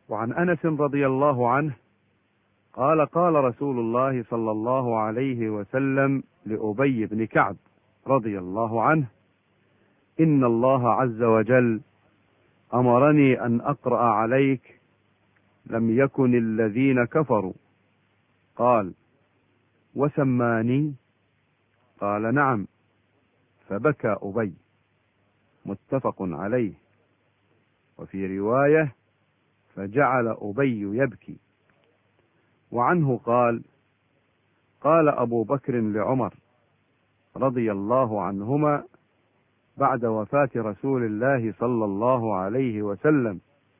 وعن أنس رضي الله عنه قال قال رسول الله صلى الله عليه وسلم لأبي بن كعب رضي الله عنه: إن الله عز وجل أمرني أن أقرأ عليك لم يكن الذين كفروا. قال: وسماني؟ قال: نعم. فبكى أبي. متفق عليه. وفي رواية: فجعل أبي يبكي. وعنه قال: قال أبو بكر لعمر رضي الله عنهما بعد وفاة رسول الله صلى الله عليه وسلم: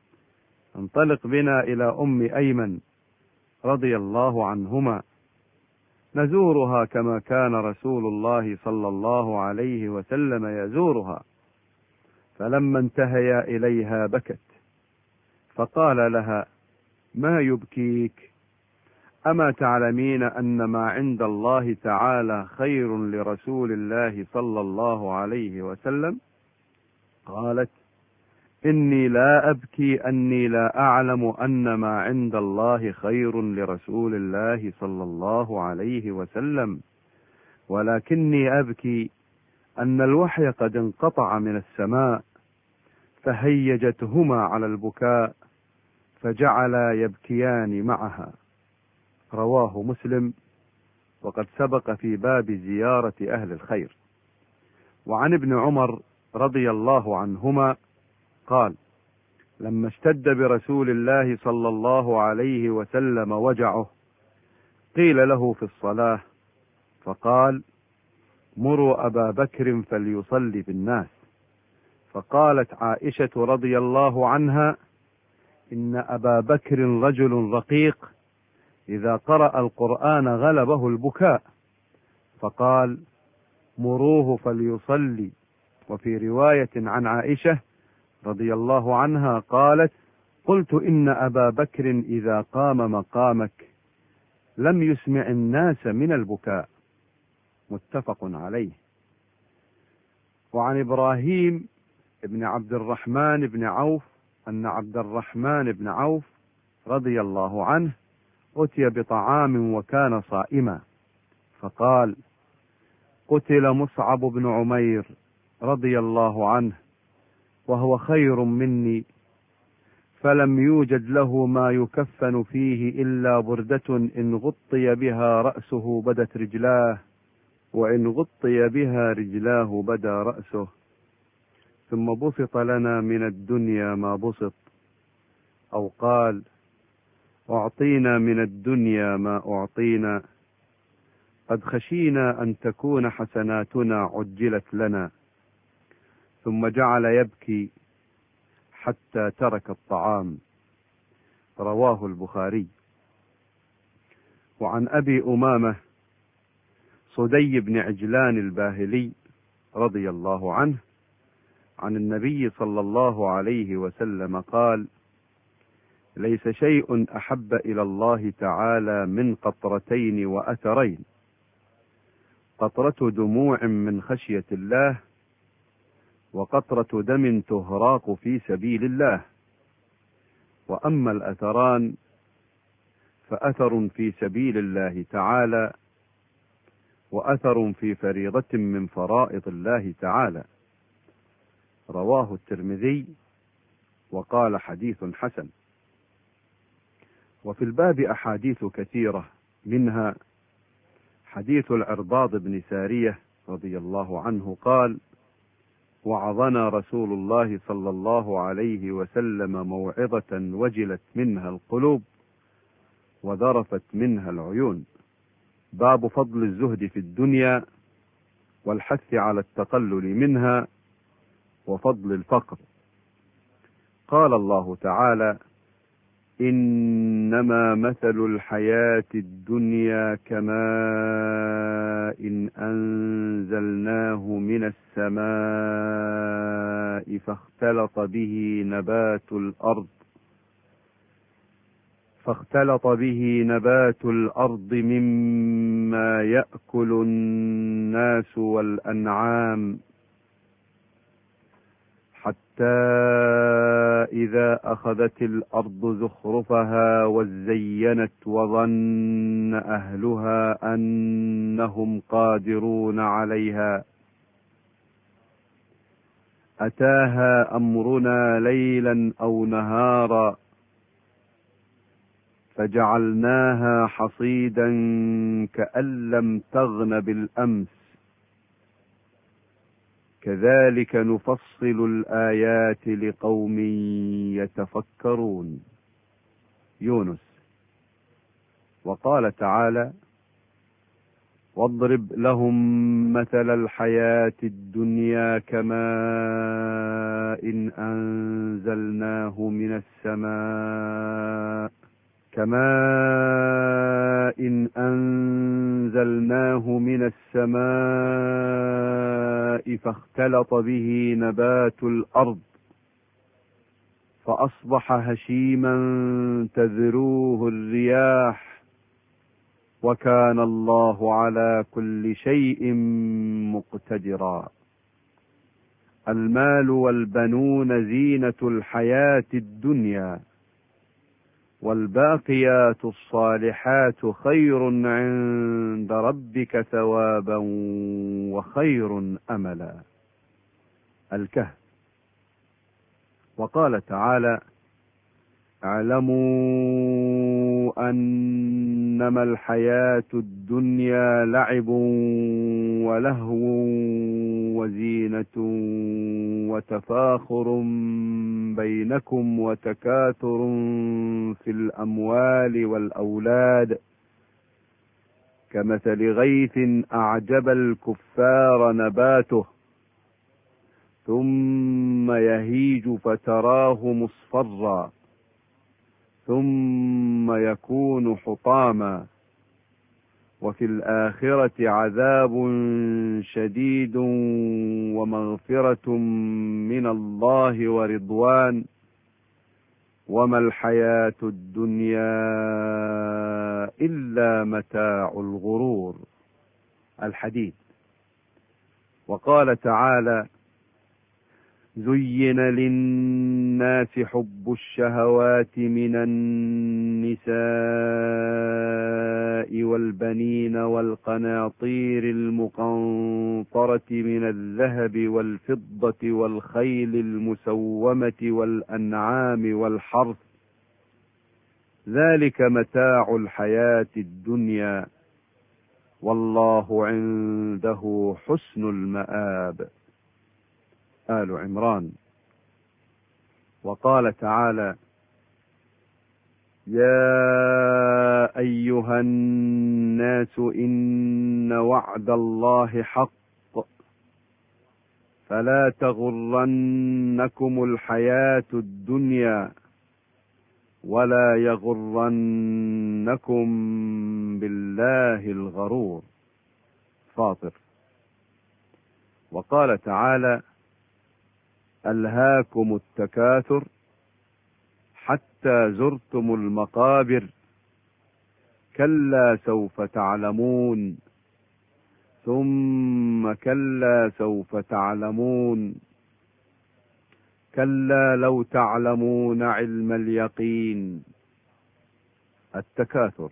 انطلق بنا إلى أم أيمن رضي الله عنهما نزورها كما كان رسول الله صلى الله عليه وسلم يزورها. فلما انتهيا إليها بكت، فقال لها: ما يبكيك؟ أما تعلمين أن ما عند الله تعالى خير لرسول الله صلى الله عليه وسلم؟ قالت: إني لا أبكي أني لا أعلم أن ما عند الله خير لرسول الله صلى الله عليه وسلم، ولكني أبكي أن الوحي قد انقطع من السماء فهيجتهما على البكاء فجعلا يبكيان معها. رواه مسلم، وقد سبق في باب زيارة أهل الخير. وعن ابن عمر رضي الله عنهما قال: لما اشتد برسول الله صلى الله عليه وسلم وجعه قيل له في الصلاة فقال: مروا أبا بكر فليصلي بالناس. فقالت عائشة رضي الله عنها: إن أبا بكر رجل رقيق إذا قرأ القرآن غلبه البكاء. فقال: مروه فليصلي. وفي رواية عن عائشة رضي الله عنها قالت: قلت إن أبا بكر إذا قام مقامك لم يسمع الناس من البكاء. متفق عليه. وعن إبراهيم بن عبد الرحمن بن عوف أن عبد الرحمن بن عوف رضي الله عنه أتي بطعام وكان صائما، فقال: قتل مصعب بن عمير رضي الله عنه وهو خير مني، فلم يوجد له ما يكفن فيه إلا بردة إن غطي بها رأسه بدت رجلاه، وإن غطي بها رجلاه بدا رأسه، ثم بسط لنا من الدنيا ما بسط. أو قال: أعطينا من الدنيا ما أعطينا، قد خشينا أن تكون حسناتنا عجلت لنا. ثم جعل يبكي حتى ترك الطعام. رواه البخاري. وعن أبي أمامة صدي بن عجلان الباهلي رضي الله عنه عن النبي صلى الله عليه وسلم قال: ليس شيء أحب إلى الله تعالى من قطرتين وأثرين: قطرة دموع من خشية الله، وقطرة دم تهراق في سبيل الله. وأما الأثران فأثر في سبيل الله تعالى، وأثر في فريضة من فرائض الله تعالى. رواه الترمذي وقال: حديث حسن. وفي الباب أحاديث كثيرة، منها حديث العرباض بن سارية رضي الله عنه قال: وعظنا رسول الله صلى الله عليه وسلم موعظة وجلت منها القلوب وذرفت منها العيون. باب فضل الزهد في الدنيا والحث على التقلل منها وفضل الفقر. قال الله تعالى: إنما مثل الحياة الدنيا كماء إن أنزلناه من السماء فاختلط به نبات الأرض مما يأكل الناس والأنعام، حتى إذا أخذت الأرض زخرفها وزينت وظن أهلها أنهم قادرون عليها أتاها أمرنا ليلا أو نهارا فجعلناها حصيدا كأن لم تغن بالأمس كذلك نفصل الآيات لقوم يتفكرون. يونس. وقال تعالى: واضرب لهم مثل الحياة الدنيا كماء أنزلناه من السماء فاختلط به نبات الأرض فأصبح هشيما تذروه الرياح وكان الله على كل شيء مقتدرا. المال والبنون زينة الحياة الدنيا والباقيات الصالحات خير عند ربك ثوابا وخير أملا. الكهف. وقال تعالى: اعلموا أنما الحياة الدنيا لعب ولهو وزينة وتفاخر بينكم وتكاثر في الأموال والأولاد كمثل غيث أعجب الكفار نباته ثم يهيج فتراه مصفرا ثم يكون حطاما وفي الآخرة عذاب شديد ومغفرة من الله ورضوان وما الحياة الدنيا إلا متاع الغرور. الحديد. وقال تعالى: زين للناس حب الشهوات من النساء والبنين والقناطير المقنطرة من الذهب والفضة والخيل المسومة والأنعام والحرث ذلك متاع الحياة الدنيا والله عنده حسن المآب. آل عمران. وقال تعالى: يا أيها الناس إن وعد الله حق فلا تغرنكم الحياة الدنيا ولا يغرنكم بالله الغرور. فاطر. وقال تعالى: ألهاكم التكاثر حتى زرتم المقابر كلا سوف تعلمون ثم كلا سوف تعلمون كلا لو تعلمون علم اليقين. التكاثر.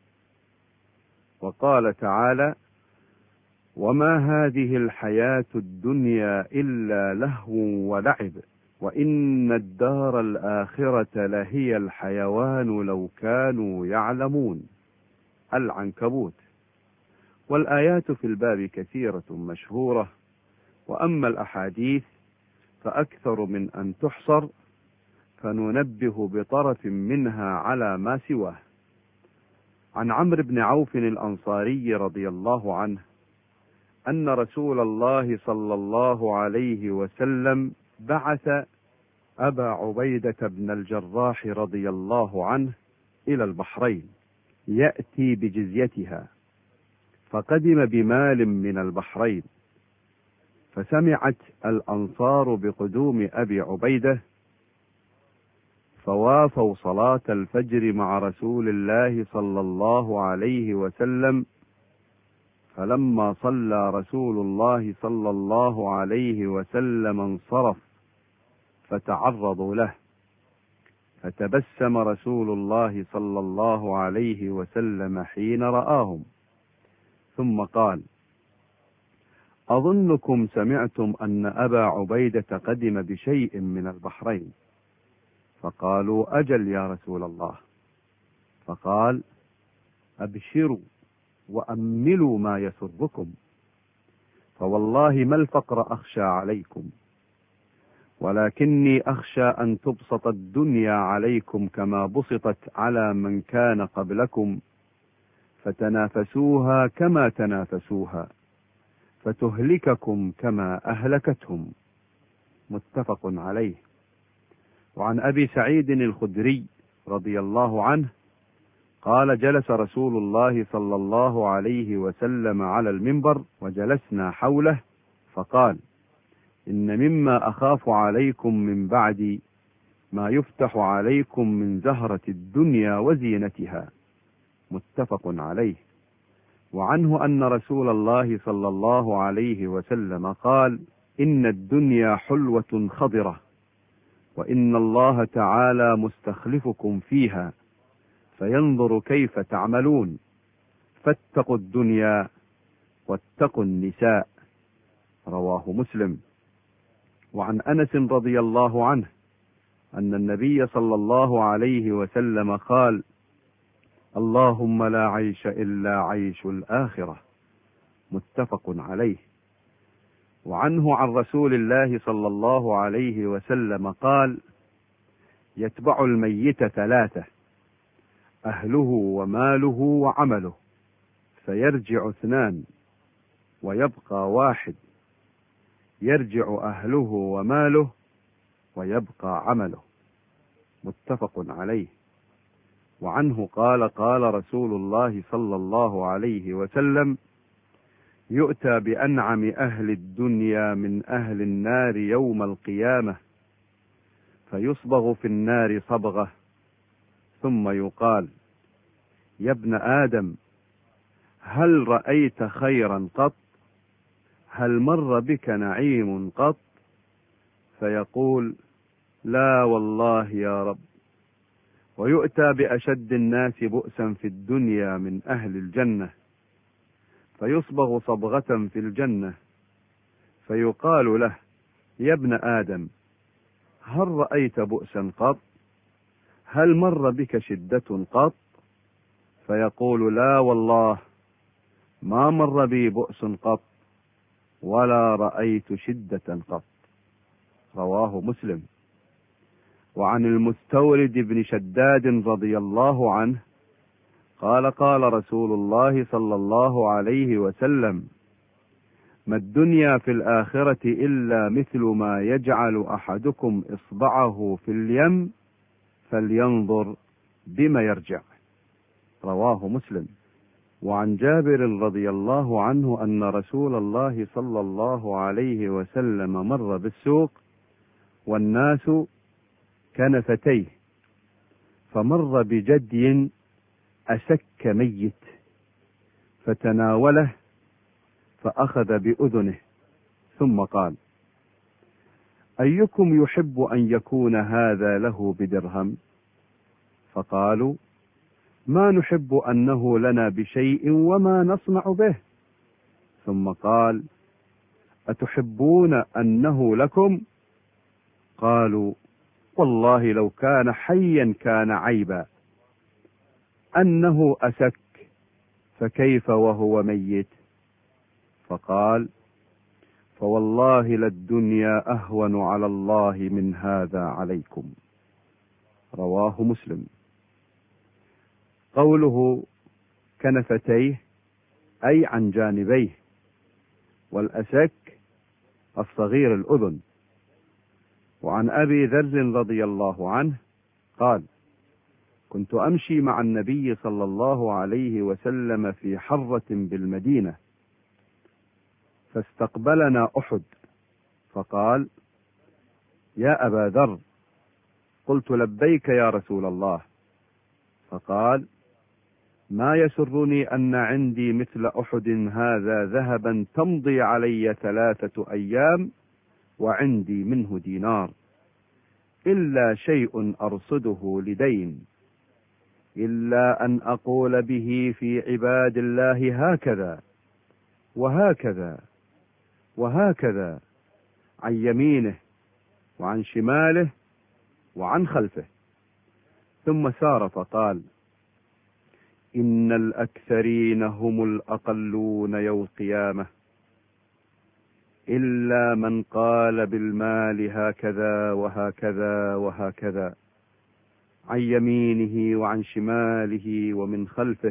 وقال تعالى: وما هذه الحياة الدنيا إلا لهو ولعب وإن الدار الآخرة لهي الحيوان لو كانوا يعلمون. العنكبوت. والآيات في الباب كثيرة مشهورة وأما الأحاديث فأكثر من أن تحصر فننبه بطرف منها على ما سواه. عن عمرو بن عوف الأنصاري رضي الله عنه أن رسول الله صلى الله عليه وسلم بعث أبا عبيدة بن الجراح رضي الله عنه إلى البحرين يأتي بجزيتها فقدم بمال من البحرين فسمعت الأنصار بقدوم أبي عبيدة فوافوا صلاة الفجر مع رسول الله صلى الله عليه وسلم فلما صلى رسول الله صلى الله عليه وسلم انصرف فتعرضوا له فتبسم رسول الله صلى الله عليه وسلم حين رآهم، ثم قال: أظنكم سمعتم أن أبا عبيدة قدم بشيء من البحرين. فقالوا: أجل يا رسول الله. فقال: أبشروا وأملوا ما يسركم، فوالله ما الفقر أخشى عليكم، ولكني أخشى أن تبسط الدنيا عليكم كما بسطت على من كان قبلكم، فتنافسوها كما تنافسوها، فتهلككم كما أهلكتهم. متفق عليه. وعن أبي سعيد الخدري رضي الله عنه قال: جلس رسول الله صلى الله عليه وسلم على المنبر وجلسنا حوله، فقال: إن مما أخاف عليكم من بعدي ما يفتح عليكم من زهرة الدنيا وزينتها. متفق عليه. وعنه أن رسول الله صلى الله عليه وسلم قال: إن الدنيا حلوة خضرة، وإن الله تعالى مستخلفكم فيها فينظر كيف تعملون، فاتقوا الدنيا واتقوا النساء. رواه مسلم. وعن أنس رضي الله عنه أن النبي صلى الله عليه وسلم قال: اللهم لا عيش إلا عيش الآخرة. متفق عليه. وعنه عن رسول الله صلى الله عليه وسلم قال: يتبع الميت ثلاثة: أهله وماله وعمله، فيرجع اثنان ويبقى واحد، يرجع أهله وماله ويبقى عمله. متفق عليه. وعنه قال: قال رسول الله صلى الله عليه وسلم: يؤتى بأنعم أهل الدنيا من أهل النار يوم القيامة، فيصبغ في النار صبغة، ثم يقال: يا ابن آدم، هل رأيت خيرا قط؟ هل مر بك نعيم قط؟ فيقول: لا والله يا رب. ويؤتى بأشد الناس بؤسا في الدنيا من أهل الجنة، فيصبغ صبغة في الجنة، فيقال له: يا ابن آدم، هل رأيت بؤسا قط؟ هل مر بك شدة قط؟ فيقول: لا والله، ما مر بي بؤس قط، ولا رأيت شدة قط. رواه مسلم. وعن المستورد بن شداد رضي الله عنه قال: قال رسول الله صلى الله عليه وسلم: ما الدنيا في الآخرة إلا مثل ما يجعل أحدكم إصبعه في اليم فلينظر بما يرجع. رواه مسلم. وعن جابر رضي الله عنه أن رسول الله صلى الله عليه وسلم مر بالسوق والناس كنفتيه، فمر بجدي أسك ميت، فتناوله فأخذ بأذنه، ثم قال: أيكم يحب أن يكون هذا له بدرهم؟ فقالوا: ما نحب أنه لنا بشيء وما نصنع به. ثم قال: أتحبون أنه لكم؟ قالوا: والله لو كان حيا كان عيبا. أنه أسك، فكيف وهو ميت؟ فقال: فوالله للدنيا أهون على الله من هذا عليكم. رواه مسلم. قوله كنفتيه أي عن جانبيه، والأسك الصغير الأذن. وعن أبي ذر رضي الله عنه قال: كنت أمشي مع النبي صلى الله عليه وسلم في حرة بالمدينة، فاستقبلنا أحد، فقال: يا أبا ذر. قلت: لبيك يا رسول الله. فقال: ما يسرني أن عندي مثل أحد هذا ذهبا تمضي علي 3 أيام وعندي منه دينار، إلا شيء أرصده لدين، إلا أن أقول به في عباد الله هكذا وهكذا وهكذا، عن يمينه وعن شماله وعن خلفه. ثم سار فقال: إن الأكثرين هم الأقلون يوم القيامة، إلا من قال بالمال هكذا وهكذا وهكذا، عن يمينه وعن شماله ومن خلفه،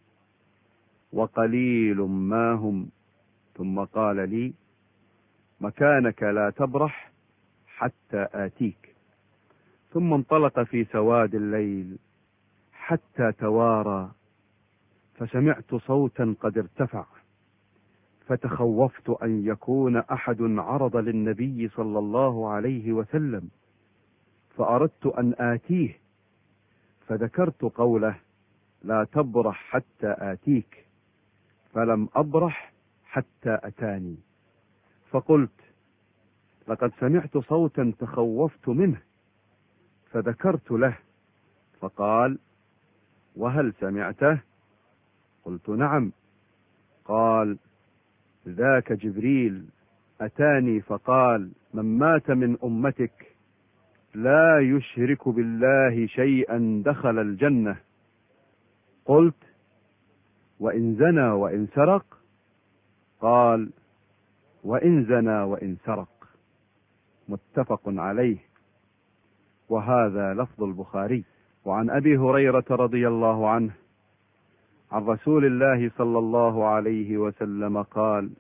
وقليل ما هم. ثم قال لي: مكانك لا تبرح حتى آتيك. ثم انطلق في سواد الليل حتى توارى، فسمعت صوتا قد ارتفع، فتخوفت أن يكون أحد عرض للنبي صلى الله عليه وسلم، فأردت أن آتيه، فذكرت قوله: لا تبرح حتى آتيك، فلم أبرح حتى أتاني. فقلت: لقد سمعت صوتا تخوفت منه، فذكرت له، فقال: وهل سمعته؟ قلت: نعم. قال: ذاك جبريل أتاني فقال: من مات من أمتك لا يشرك بالله شيئا دخل الجنة. قلت: وإن زنى وإن سرق؟ قال: وإن زنى وإن سرق. متفق عليه، وهذا لفظ البخاري. وعن أبي هريرة رضي الله عنه عن رسول الله صلى الله عليه وسلم قال: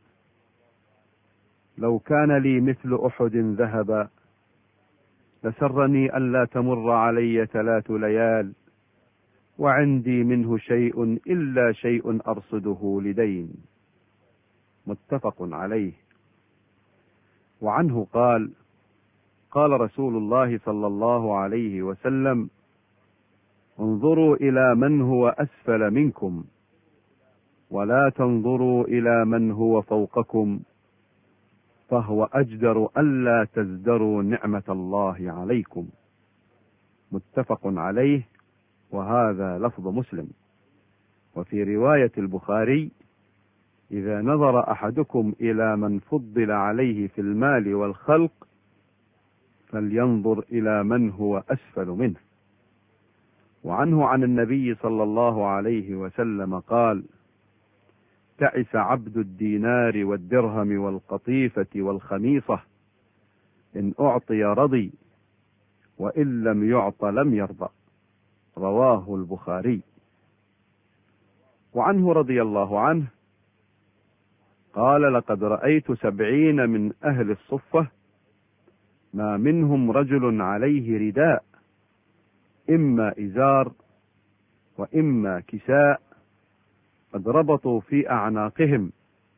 لو كان لي مثل أحد ذهبا لسرني ألا تمر علي 3 ليال وعندي منه شيء إلا شيء أرصده لدين. متفق عليه. وعنه قال: قال رسول الله صلى الله عليه وسلم: انظروا إلى من هو أسفل منكم، ولا تنظروا إلى من هو فوقكم، فهو أجدر ألا تزدروا نعمة الله عليكم. متفق عليه، وهذا لفظ مسلم. وفي رواية البخاري: إذا نظر أحدكم إلى من فضل عليه في المال والخلق فلينظر إلى من هو أسفل منه. وعنه عن النبي صلى الله عليه وسلم قال: تعس عبد الدينار والدرهم والقطيفة والخميصة، إن أعطي رضي، وإن لم يعط لم يرضى. رواه البخاري. وعنه رضي الله عنه قال: لقد رأيت 70 من أهل الصفة ما منهم رجل عليه رداء، إما إزار وإما كساء، قد ربطوا في أعناقهم،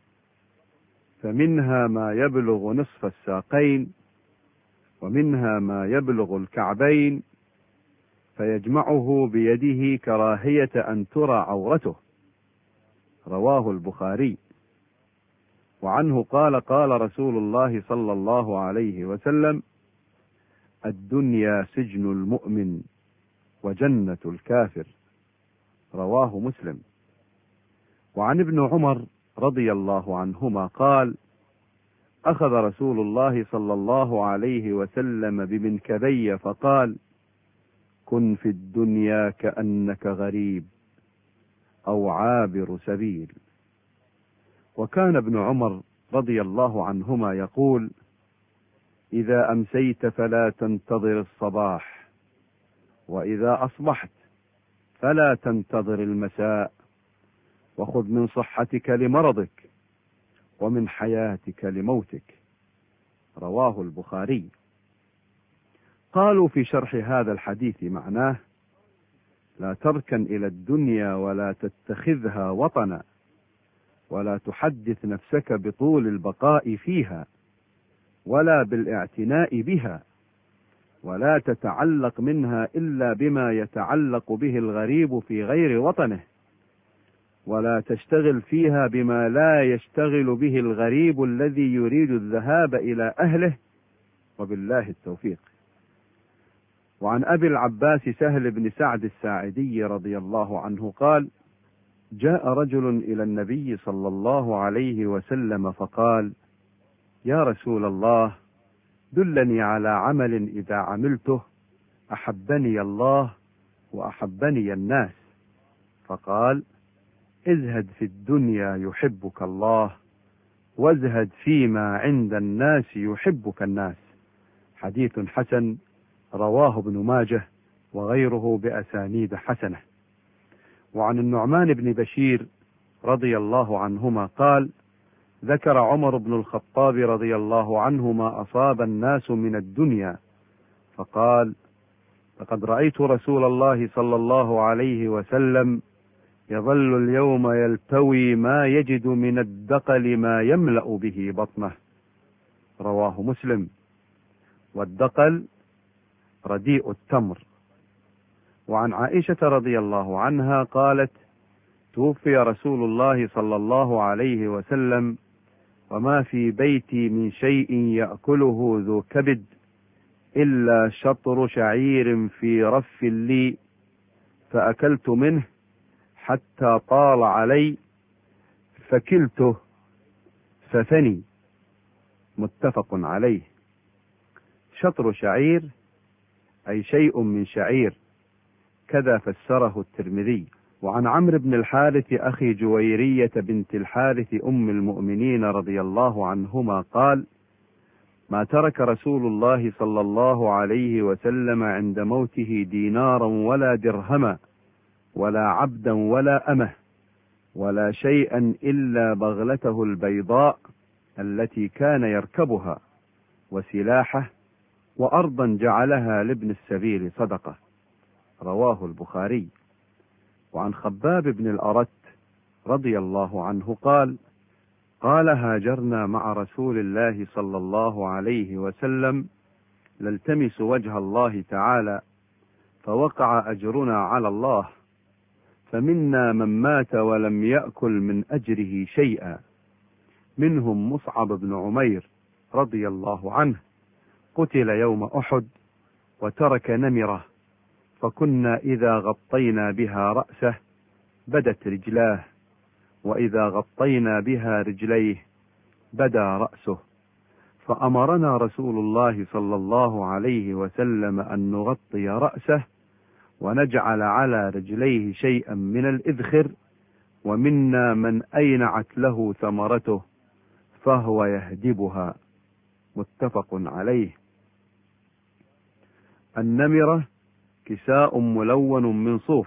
فمنها ما يبلغ نصف الساقين، ومنها ما يبلغ الكعبين، فيجمعه بيده كراهية أن ترى عورته. رواه البخاري. وعنه قال: قال رسول الله صلى الله عليه وسلم: الدنيا سجن المؤمن وجنة الكافر. رواه مسلم. وعن ابن عمر رضي الله عنهما قال: أخذ رسول الله صلى الله عليه وسلم بمنكبي فقال: كن في الدنيا كأنك غريب أو عابر سبيل. وكان ابن عمر رضي الله عنهما يقول: إذا أمسيت فلا تنتظر الصباح، وإذا أصبحت فلا تنتظر المساء، وخذ من صحتك لمرضك ومن حياتك لموتك. رواه البخاري. قالوا في شرح هذا الحديث معناه: لا تركن إلى الدنيا ولا تتخذها وطنا، ولا تحدث نفسك بطول البقاء فيها ولا بالاعتناء بها، ولا تتعلق منها إلا بما يتعلق به الغريب في غير وطنه، ولا تشتغل فيها بما لا يشتغل به الغريب الذي يريد الذهاب إلى أهله، وبالله التوفيق. وعن أبي العباس سهل بن سعد الساعدي رضي الله عنه قال: جاء رجل إلى النبي صلى الله عليه وسلم فقال: يا رسول الله، دلني على عمل إذا عملته أحبني الله وأحبني الناس. فقال: ازهد في الدنيا يحبك الله، وازهد فيما عند الناس يحبك الناس. حديث حسن، رواه ابن ماجه وغيره بأسانيد حسنة. وعن النعمان بن بشير رضي الله عنهما قال: ذكر عمر بن الخطاب رضي الله عنه ما أصاب الناس من الدنيا، فقال: لقد رأيت رسول الله صلى الله عليه وسلم يظل اليوم يلتوي ما يجد من الدقل ما يملأ به بطنه. رواه مسلم. والدقل رديء التمر. وعن عائشة رضي الله عنها قالت: توفي رسول الله صلى الله عليه وسلم وما في بيتي من شيء يأكله ذو كبد إلا شطر شعير في رف لي، فأكلت منه حتى طال علي فكلته فثني. متفق عليه. شطر شعير أي شيء من شعير، كذا فسره الترمذي. وعن عمرو بن الحارث أخي جويرية بنت الحارث أم المؤمنين رضي الله عنهما قال: ما ترك رسول الله صلى الله عليه وسلم عند موته دينارا ولا درهما ولا عبدا ولا أمه ولا شيئا إلا بغلته البيضاء التي كان يركبها وسلاحه وأرضا جعلها لابن السبيل صدقة. رواه البخاري. وعن خباب بن الأرت رضي الله عنه قال: قال: هاجرنا مع رسول الله صلى الله عليه وسلم نلتمس وجه الله تعالى، فوقع أجرنا على الله، فمنا من مات ولم يأكل من أجره شيئا، منهم مصعب بن عمير رضي الله عنه، قتل يوم أحد وترك نمرة، فكنا إذا غطينا بها رأسه بدت رجلاه، وإذا غطينا بها رجليه بدا رأسه، فأمرنا رسول الله صلى الله عليه وسلم أن نغطي رأسه ونجعل على رجليه شيئا من الإذخر، ومنا من أينعت له ثمرته فهو يهدبها. متفق عليه. النمرة كساء ملون من صوف،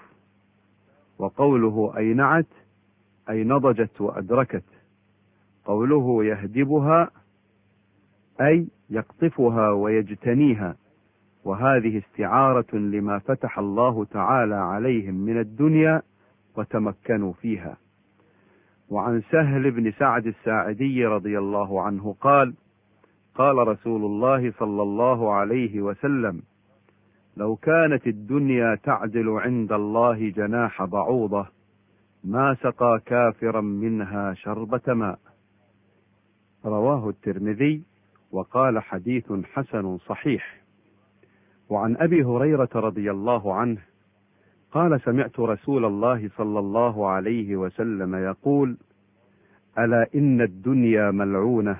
وقوله أينعت أي نضجت وأدركت، قوله يهدبها أي يقطفها ويجتنيها، وهذه استعارة لما فتح الله تعالى عليهم من الدنيا وتمكنوا فيها. وعن سهل بن سعد الساعدي رضي الله عنه قال: قال رسول الله صلى الله عليه وسلم: لو كانت الدنيا تعدل عند الله جناح بعوضة ما سقى كافرا منها شربة ماء. رواه الترمذي وقال: حديث حسن صحيح. وعن أبي هريرة رضي الله عنه قال: سمعت رسول الله صلى الله عليه وسلم يقول: ألا إن الدنيا ملعونة،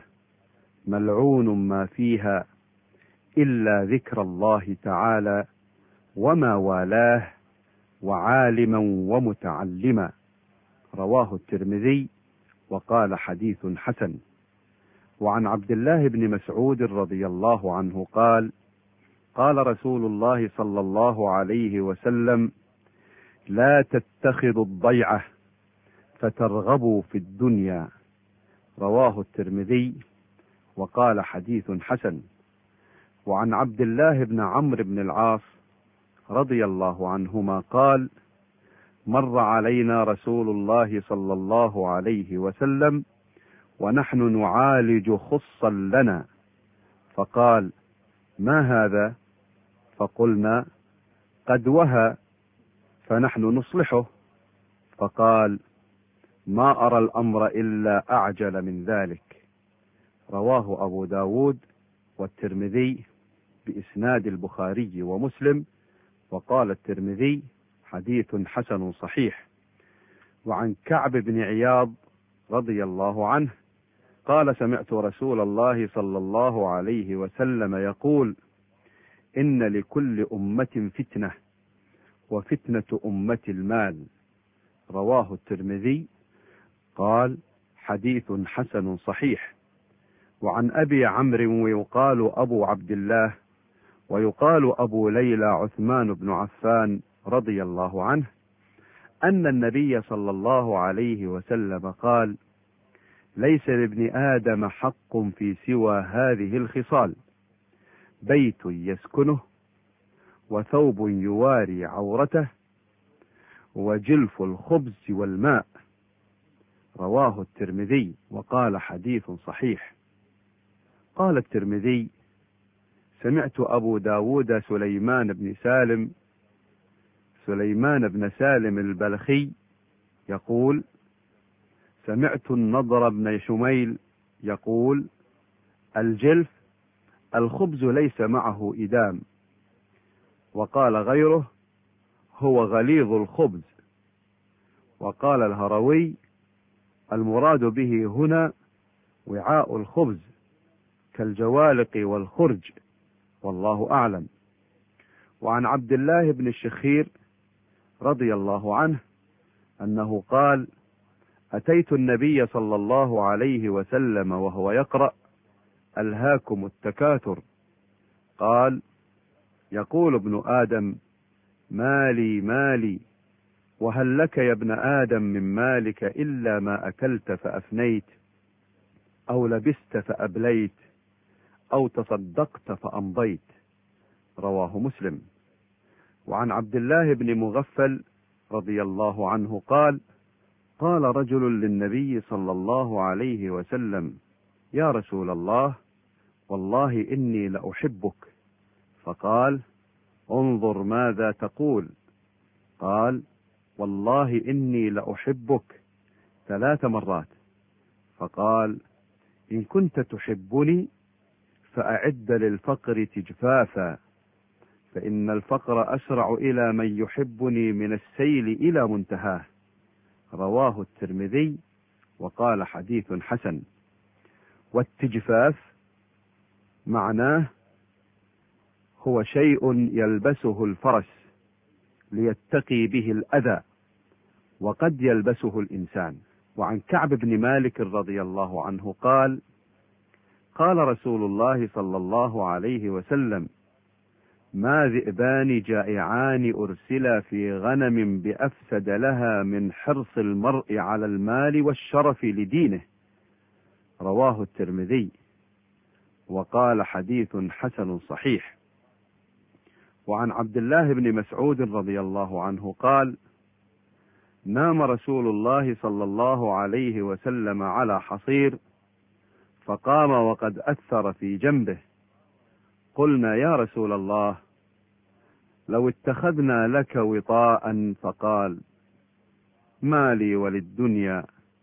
ملعون ما فيها إلا ذكر الله تعالى وما والاه وعالما ومتعلما. رواه الترمذي وقال: حديث حسن. وعن عبد الله بن مسعود رضي الله عنه قال: قال رسول الله صلى الله عليه وسلم: لا تتخذوا الضيعة فترغبوا في الدنيا. رواه الترمذي وقال: حديث حسن. وعن عبد الله بن عمرو بن العاص رضي الله عنهما قال: مر علينا رسول الله صلى الله عليه وسلم ونحن نعالج خصا لنا، فقال: ما هذا؟ فقلنا: قد وهى فنحن نصلحه. فقال: ما أرى الأمر إلا أعجل من ذلك. رواه أبو داود والترمذي بإسناد البخاري ومسلم. وقال الترمذي: حديث حسن صحيح. وعن كعب بن عياض رضي الله عنه قال: سمعت رسول الله صلى الله عليه وسلم يقول: إن لكل أمة فتنة، وفتنة أمة المال. رواه الترمذي. قال: حديث حسن صحيح. وعن أبي عمرو ويقال أبو عبد الله ويقال أبو ليلى عثمان بن عفان رضي الله عنه أن النبي صلى الله عليه وسلم قال: ليس لابن آدم حق في سوى هذه الخصال: بيت يسكنه، وثوب يواري عورته، وجلف الخبز والماء. رواه الترمذي. وقال: حديث صحيح. قال الترمذي: سمعت أبو داود سليمان بن سالم البلخي يقول: سمعت النضر بن شميل يقول: الجلف الخبز ليس معه إدام. وقال غيره: هو غليظ الخبز. وقال الهروي: المراد به هنا وعاء الخبز كالجوالق والخرج، والله أعلم. وعن عبد الله بن الشخير رضي الله عنه أنه قال: أتيت النبي صلى الله عليه وسلم وهو يقرأ: ألهاكم التكاثر. قال: يقول ابن آدم: مالي مالي، وهل لك يا ابن آدم من مالك إلا ما أكلت فأفنيت، أو لبست فأبليت، أو تصدقت فأمضيت. رواه مسلم. وعن عبد الله بن مغفل رضي الله عنه قال: قال رجل للنبي صلى الله عليه وسلم: يا رسول الله، والله إني لأحبك. فقال: انظر ماذا تقول. قال: والله إني لأحبك 3 مرات. فقال: إن كنت تحبني فأعد للفقر تجفافا، فإن الفقر أسرع إلى من يحبني من السيل إلى منتهاه. رواه الترمذي. وقال: حديث حسن. والتجفاف معناه هو شيء يلبسه الفرس ليتقي به الأذى، وقد يلبسه الإنسان. وعن كعب بن مالك رضي الله عنه قال: قال رسول الله صلى الله عليه وسلم: ما ذئبان جائعان أرسلا في غنم بأفسد لها من حرص المرء على المال والشرف لدينه. رواه الترمذي. وقال: حديث حسن صحيح. وعن عبد الله بن مسعود رضي الله عنه قال: نام رسول الله صلى الله عليه وسلم على حصير، فقام وقد أثر في جنبه. قلنا: يا رسول الله، لو اتخذنا لك وطاء. فقال: ما لي وللدنيا،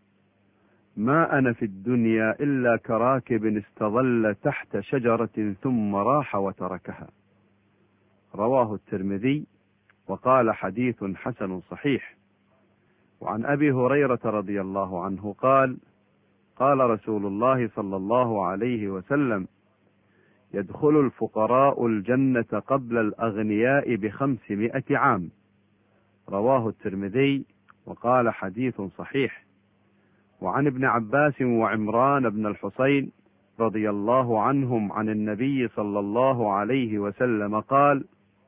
ما أنا في الدنيا إلا كراكب استظل تحت شجرة ثم راح وتركها. رواه الترمذي. وقال: حديث حسن صحيح. وعن أبي هريرة رضي الله عنه قال: قال رسول الله صلى الله عليه وسلم: يدخل الفقراء الجنة قبل الأغنياء ب500 عام. رواه الترمذي. وقال: حديث صحيح. وعن ابن عباس وعمران بن الحصين رضي الله عنهم عن النبي صلى الله عليه وسلم قال: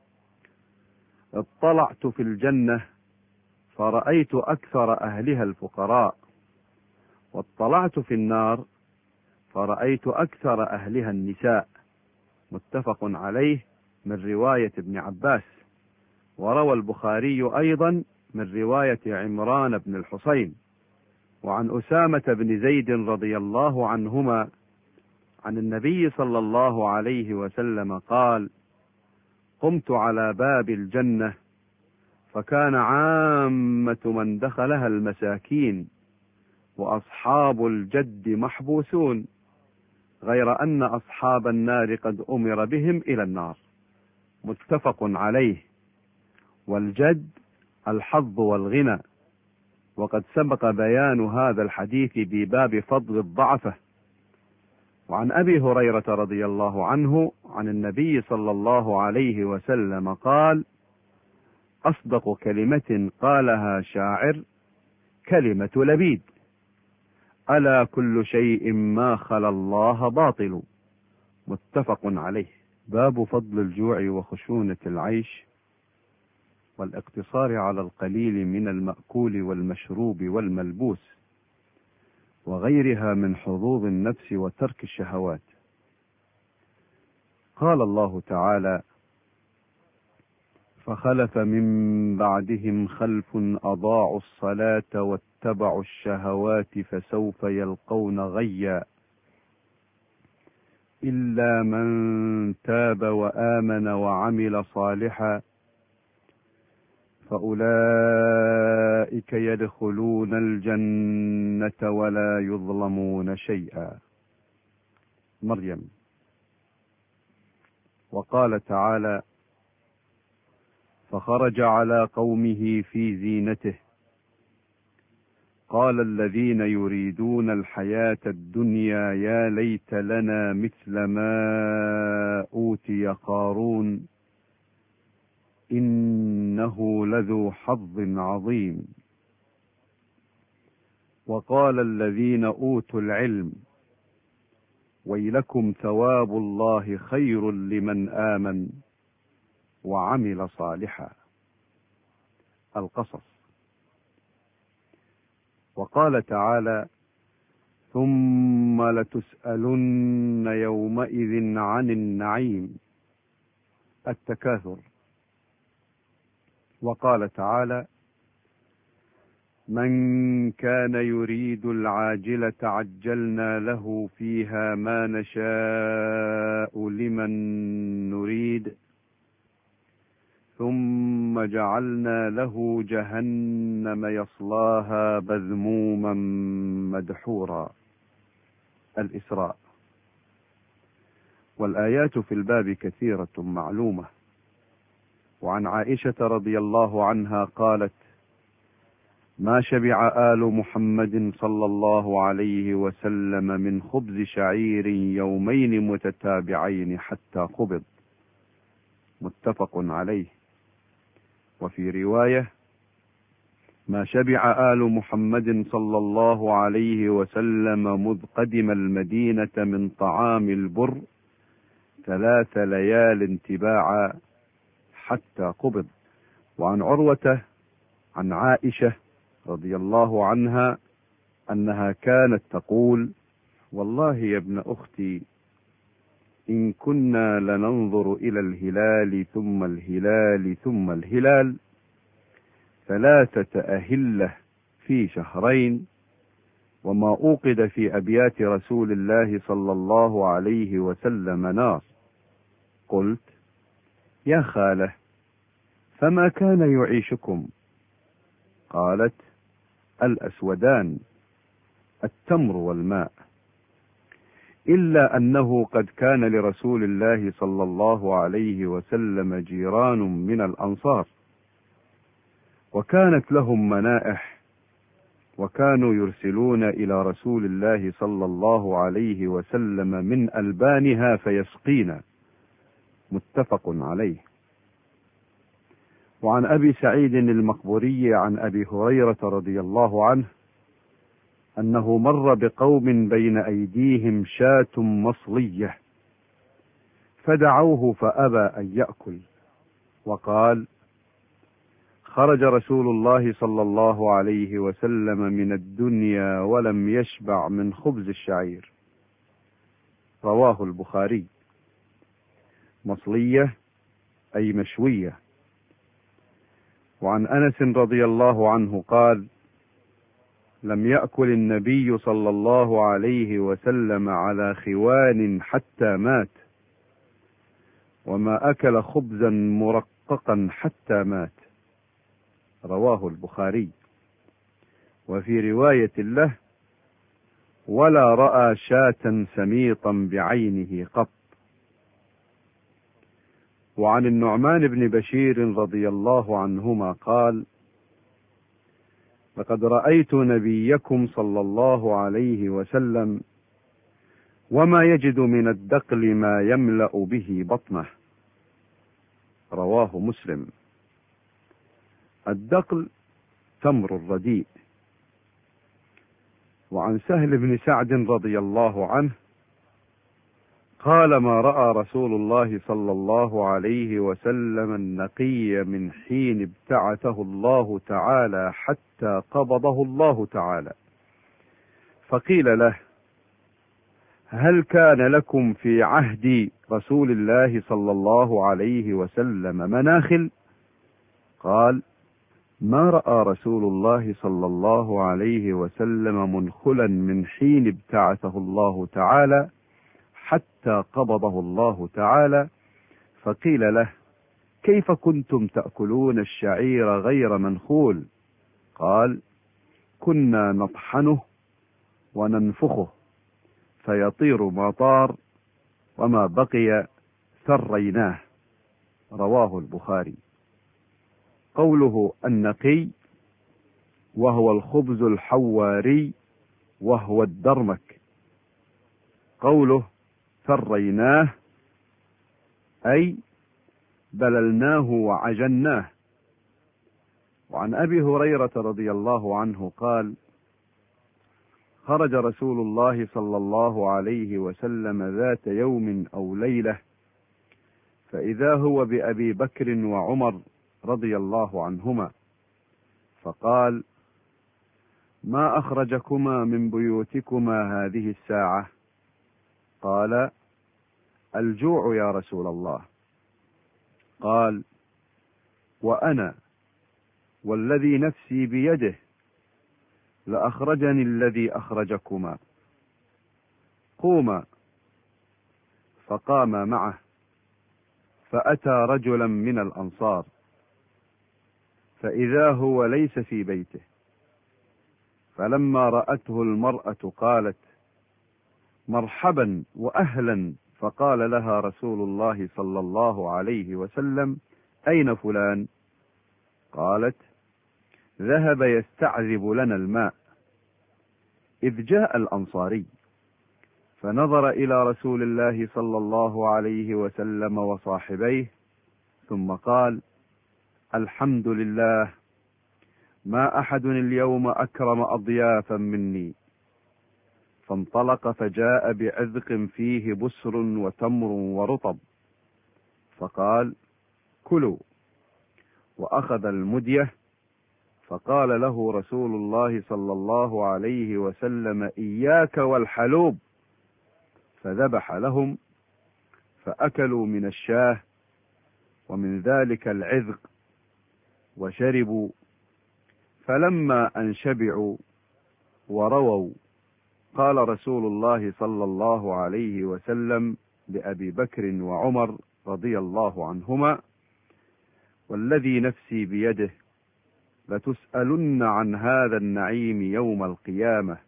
اطلعت في الجنة فرأيت أكثر أهلها الفقراء، واطلعت في النار فرأيت أكثر أهلها النساء. متفق عليه من رواية ابن عباس. وروى البخاري أيضا من رواية عمران بن الحصين. وعن أسامة بن زيد رضي الله عنهما عن النبي صلى الله عليه وسلم قال: قمت على باب الجنة فكان عامة من دخلها المساكين، وأصحاب الجد محبوسون، غير أن أصحاب النار قد أمر بهم إلى النار. متفق عليه. والجد الحظ والغنى، وقد سبق بيان هذا الحديث بباب فضل الضعفة. وعن أبي هريرة رضي الله عنه عن النبي صلى الله عليه وسلم قال: أصدق كلمة قالها شاعر كلمة لبيد: ألا كل شيء ما خلا الله باطل. متفق عليه. باب فضل الجوع وخشونة العيش والاقتصار على القليل من المأكول والمشروب والملبوس وغيرها من حظوظ النفس وترك الشهوات. قال الله تعالى: فخلف من بعدهم خلف أضاعوا الصلاة واتبعوا الشهوات فسوف يلقون غيا إلا من تاب وآمن وعمل صالحا فأولئك يدخلون الجنة ولا يظلمون شيئا. مريم. وقال تعالى: فخرج على قومه في زينته قال الذين يريدون الحياة الدنيا يا ليت لنا مثل ما أوتي قارون إنه لذو حظ عظيم. وقال الذين أوتوا العلم ويلكم ثواب الله خير لمن آمن وعمل صالحا. القصص. وقال تعالى: ثم لتسألن يومئذ عن النعيم. التكاثر. وقال تعالى: من كان يريد العاجلة عجلنا له فيها ما نشاء لمن نريد ثم جعلنا له جهنم يصلاها مذموما مدحورا. الإسراء. والآيات في الباب كثيرة معلومة. وعن عائشة رضي الله عنها قالت: ما شبع آل محمد صلى الله عليه وسلم من خبز شعير يومين متتابعين حتى قبض. متفق عليه. وفي رواية: ما شبع آل محمد صلى الله عليه وسلم مذ قدم المدينة من طعام البر 3 ليال تباعا حتى قبض. وعن عروة عن عائشة رضي الله عنها أنها كانت تقول: والله يا ابن أختي إن كنا لننظر إلى الهلال ثم الهلال ثم الهلال 3 أهلة في شهرين وما أوقد في أبيات رسول الله صلى الله عليه وسلم نار. قلت: يا خالة فما كان يعيشكم؟ قالت: الأسودان التمر والماء، إلا أنه قد كان لرسول الله صلى الله عليه وسلم جيران من الأنصار وكانت لهم منائح وكانوا يرسلون إلى رسول الله صلى الله عليه وسلم من ألبانها فيسقينا. متفق عليه. وعن أبي سعيد المقبوري عن أبي هريرة رضي الله عنه أنه مر بقوم بين أيديهم شاة مصلية فدعوه فأبى أن يأكل، وقال: خرج رسول الله صلى الله عليه وسلم من الدنيا ولم يشبع من خبز الشعير. رواه البخاري. مصلية أي مشوية. وعن أنس رضي الله عنه قال: لم يأكل النبي صلى الله عليه وسلم على خوان حتى مات، وما أكل خبزا مرققا حتى مات. رواه البخاري. وفي رواية له: ولا رأى شاة سميطا بعينه قط. وعن النعمان بن بشير رضي الله عنهما قال: لقد رأيت نبيكم صلى الله عليه وسلم وما يجد من الدقل ما يملأ به بطنه. رواه مسلم. الدقل تمر الرديء. وعن سهل بن سعد رضي الله عنه قال: ما رأى رسول الله صلى الله عليه وسلم النقي من حين ابتعثه الله تعالى حتى قبضه الله تعالى. فقيل له: هل كان لكم في عهد رسول الله صلى الله عليه وسلم مناخل؟ قال: ما رأى رسول الله صلى الله عليه وسلم منخلا من حين ابتعثه الله تعالى حتى قبضه الله تعالى. فقيل له: كيف كنتم تأكلون الشعير غير منخول؟ قال: كنا نطحنه وننفخه فيطير ما طار، وما بقي ثريناه. رواه البخاري. قوله النقي وهو الخبز الحواري وهو الدرمك. قوله ثريناه أي بللناه وعجناه. وعن أبي هريرة رضي الله عنه قال: خرج رسول الله صلى الله عليه وسلم ذات يوم أو ليلة، فإذا هو بأبي بكر وعمر رضي الله عنهما، فقال: ما أخرجكما من بيوتكما هذه الساعة؟ قال: الجوع يا رسول الله. قال: وأنا والذي نفسي بيده لأخرجني الذي أخرجكما. قوما. فقام معه، فأتى رجلا من الأنصار، فإذا هو ليس في بيته، فلما رأته المرأة قالت: مرحبا وأهلا. فقال لها رسول الله صلى الله عليه وسلم: أين فلان؟ قالت: ذهب يستعذب لنا الماء. إذ جاء الأنصاري فنظر إلى رسول الله صلى الله عليه وسلم وصاحبيه، ثم قال: الحمد لله، ما أحد اليوم أكرم أضيافا مني. فانطلق فجاء بعذق فيه بسر وتمر ورطب، فقال: كلوا. وأخذ المدية، فقال له رسول الله صلى الله عليه وسلم: إياك والحلوب. فذبح لهم، فأكلوا من الشاه ومن ذلك العذق وشربوا. فلما أن شبعوا ورووا، قال رسول الله صلى الله عليه وسلم لأبي بكر وعمر رضي الله عنهما: والذي نفسي بيده لتسألن عن هذا النعيم يوم القيامة.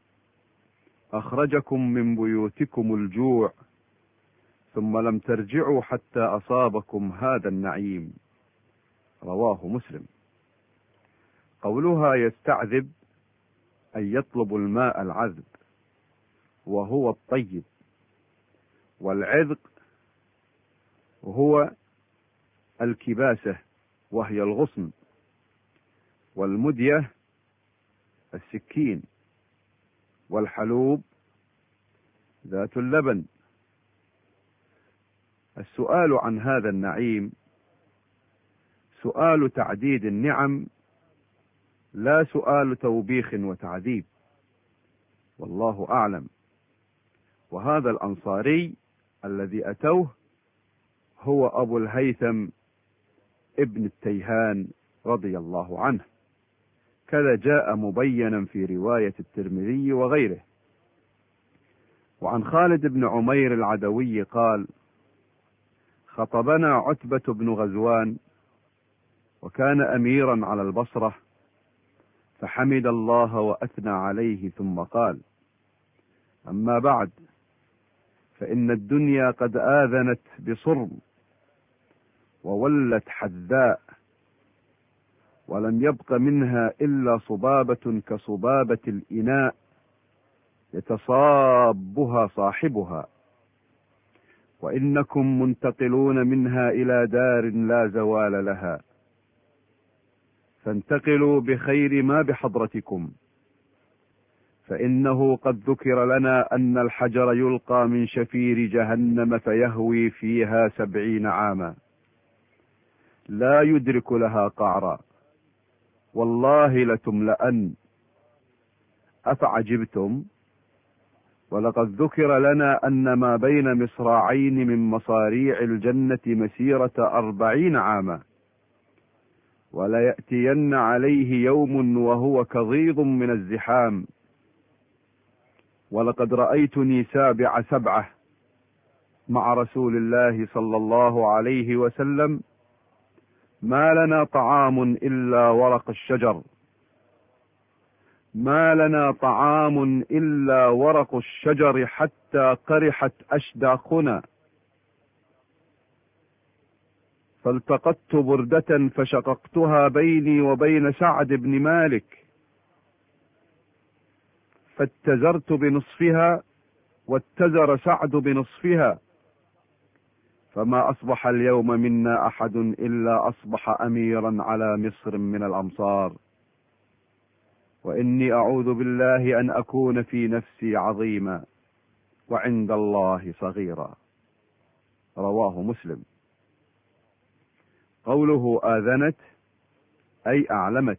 أخرجكم من بيوتكم الجوع، ثم لم ترجعوا حتى أصابكم هذا النعيم. رواه مسلم. قولها يستعذب أن يطلب الماء العذب وهو الطيب، والعذق هو الكباسة وهي الغصن، والمدية السكين، والحلوب ذات اللبن. السؤال عن هذا النعيم سؤال تعديد النعم، لا سؤال توبيخ وتعذيب، والله أعلم. وهذا الأنصاري الذي أتوه هو أبو الهيثم ابن التيهان رضي الله عنه، كذا جاء مبينا في رواية الترمذي وغيره. وعن خالد بن عمير العدوي قال: خطبنا عتبة بن غزوان، وكان أميرا على البصرة، فحمد الله وأثنى عليه، ثم قال: أما بعد، فإن الدنيا قد آذنت بصرم وولت حذاء، ولم يبق منها إلا صبابة كصبابة الإناء يتصابها صاحبها، وإنكم منتقلون منها إلى دار لا زوال لها، فانتقلوا بخير ما بحضرتكم، فإنه قد ذكر لنا أن الحجر يلقى من شفير جهنم فيهوي فيها 70 عاما لا يدرك لها قعرا، والله لتملأن. أفعجبتم؟ ولقد ذكر لنا أن ما بين مصراعين من مصاريع الجنة مسيرة 40 عاما، وليأتين عليه يوم وهو كظيظ من الزحام. ولقد رأيتني 7 مع رسول الله صلى الله عليه وسلم، ما لنا طعام إلا ورق الشجر، ما لنا طعام إلا ورق الشجر حتى قرحت أشداقنا، فالتقطت بردة فشققتها بيني وبين سعد بن مالك، فاتزرت بنصفها واتزر سعد بنصفها، فما أصبح اليوم منا أحد إلا أصبح أميرا على مصر من الأمصار، وإني أعوذ بالله أن أكون في نفسي عظيما وعند الله صغيرا. رواه مسلم. قوله آذنت أي أعلمت،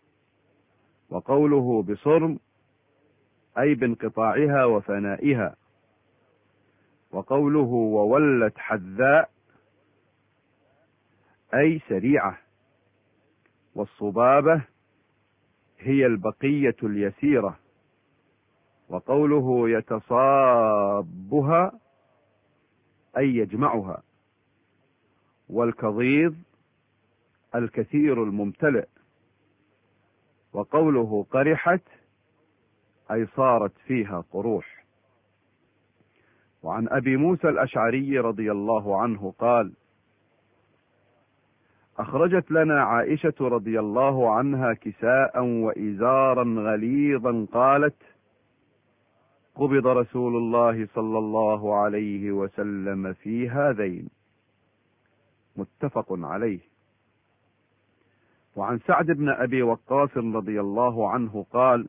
وقوله بصرم أي بانقطاعها وفنائها، وقوله وولت حذاء أي سريعة، والصبابة هي البقية اليسيرة، وقوله يتصابها أي يجمعها، والكظيظ الكثير الممتلئ، وقوله قرحت أي صارت فيها قروح. وعن أبي موسى الأشعري رضي الله عنه قال: أخرجت لنا عائشة رضي الله عنها كساء وإزارا غليظا، قالت: قبض رسول الله صلى الله عليه وسلم في هذين. متفق عليه. وعن سعد بن أبي وقاص رضي الله عنه قال: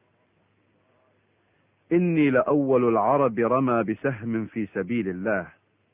إني لأول العرب رمى بسهم في سبيل الله،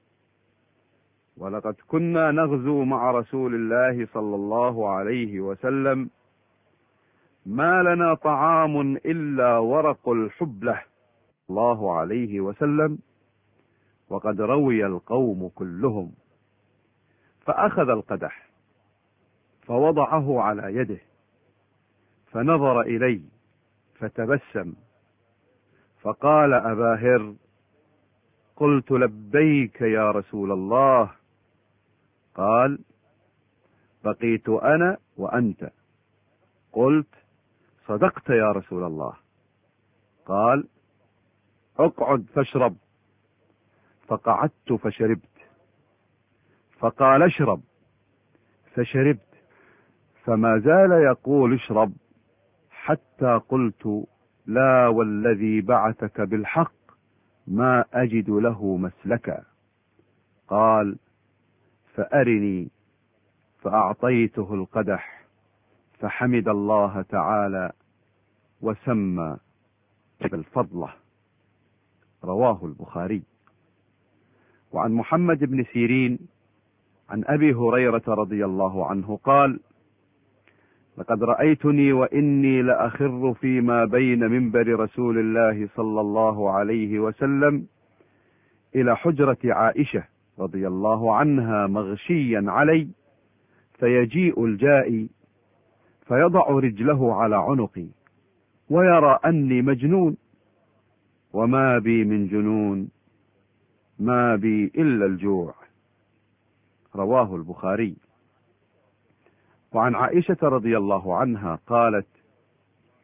ولقد كنا نغزو مع رسول الله صلى الله عليه وسلم، ما لنا طعام إلا ورق الحبلة الله عليه وسلم، وقد روي القوم كلهم، فأخذ القدح فوضعه على يده، فنظر إلي فتبسم، فقال: أبا هر. قلت: لبيك يا رسول الله. قال: بقيت أنا وأنت. قلت: صدقت يا رسول الله. قال: اقعد فاشرب. فقعدت فشربت. فقال: اشرب. فشربت، فما زال يقول اشرب، حتى قلت: لا والذي بعثك بالحق ما أجد له مسلكا. قال: فأرني. فأعطيته القدح، فحمد الله تعالى وسمى بالفضلة. رواه البخاري. وعن محمد بن سيرين عن أبي هريرة رضي الله عنه قال: لقد رأيتني وإني لأخر فيما بين منبر رسول الله صلى الله عليه وسلم إلى حجرة عائشة رضي الله عنها مغشيا علي، فيجيء الجائي فيضع رجله على عنقي ويرى أني مجنون، وما بي من جنون، ما بي إلا الجوع. رواه البخاري. وعن عائشة رضي الله عنها قالت: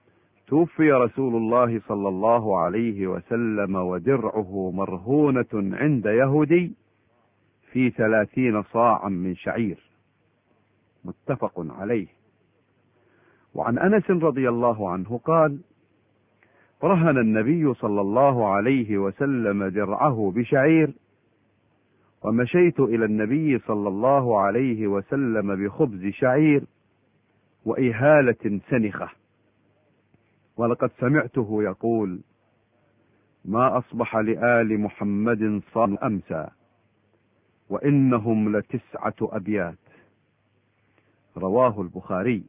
توفي رسول الله صلى الله عليه وسلم ودرعه مرهونة عند يهودي في 30 صاعا من شعير، متفق عليه. وعن أنس رضي الله عنه قال: رهن النبي صلى الله عليه وسلم درعه بشعير، ومشيت إلى النبي صلى الله عليه وسلم بخبز شعير وإهالة سنخة، ولقد سمعته يقول: ما أصبح لآل محمد صام أمسى وإنهم ل9 أبيات. رواه البخاري.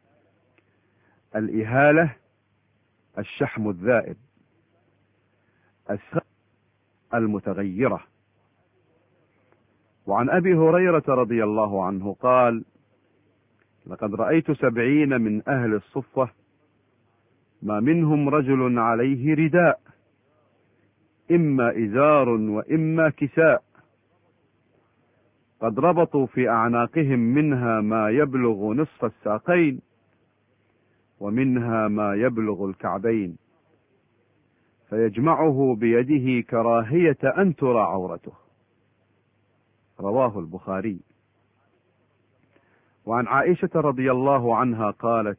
الإهالة الشحم الذائب، المتغيرة. وعن أبي هريرة رضي الله عنه قال: لقد رأيت 70 من أهل الصفة ما منهم رجل عليه رداء، إما إزار وإما كساء، قد ربطوا في أعناقهم منها ما يبلغ نصف الساقين ومنها ما يبلغ الكعبين، فيجمعه بيده كراهية أن ترى عورته. رواه البخاري. وعن عائشة رضي الله عنها قالت: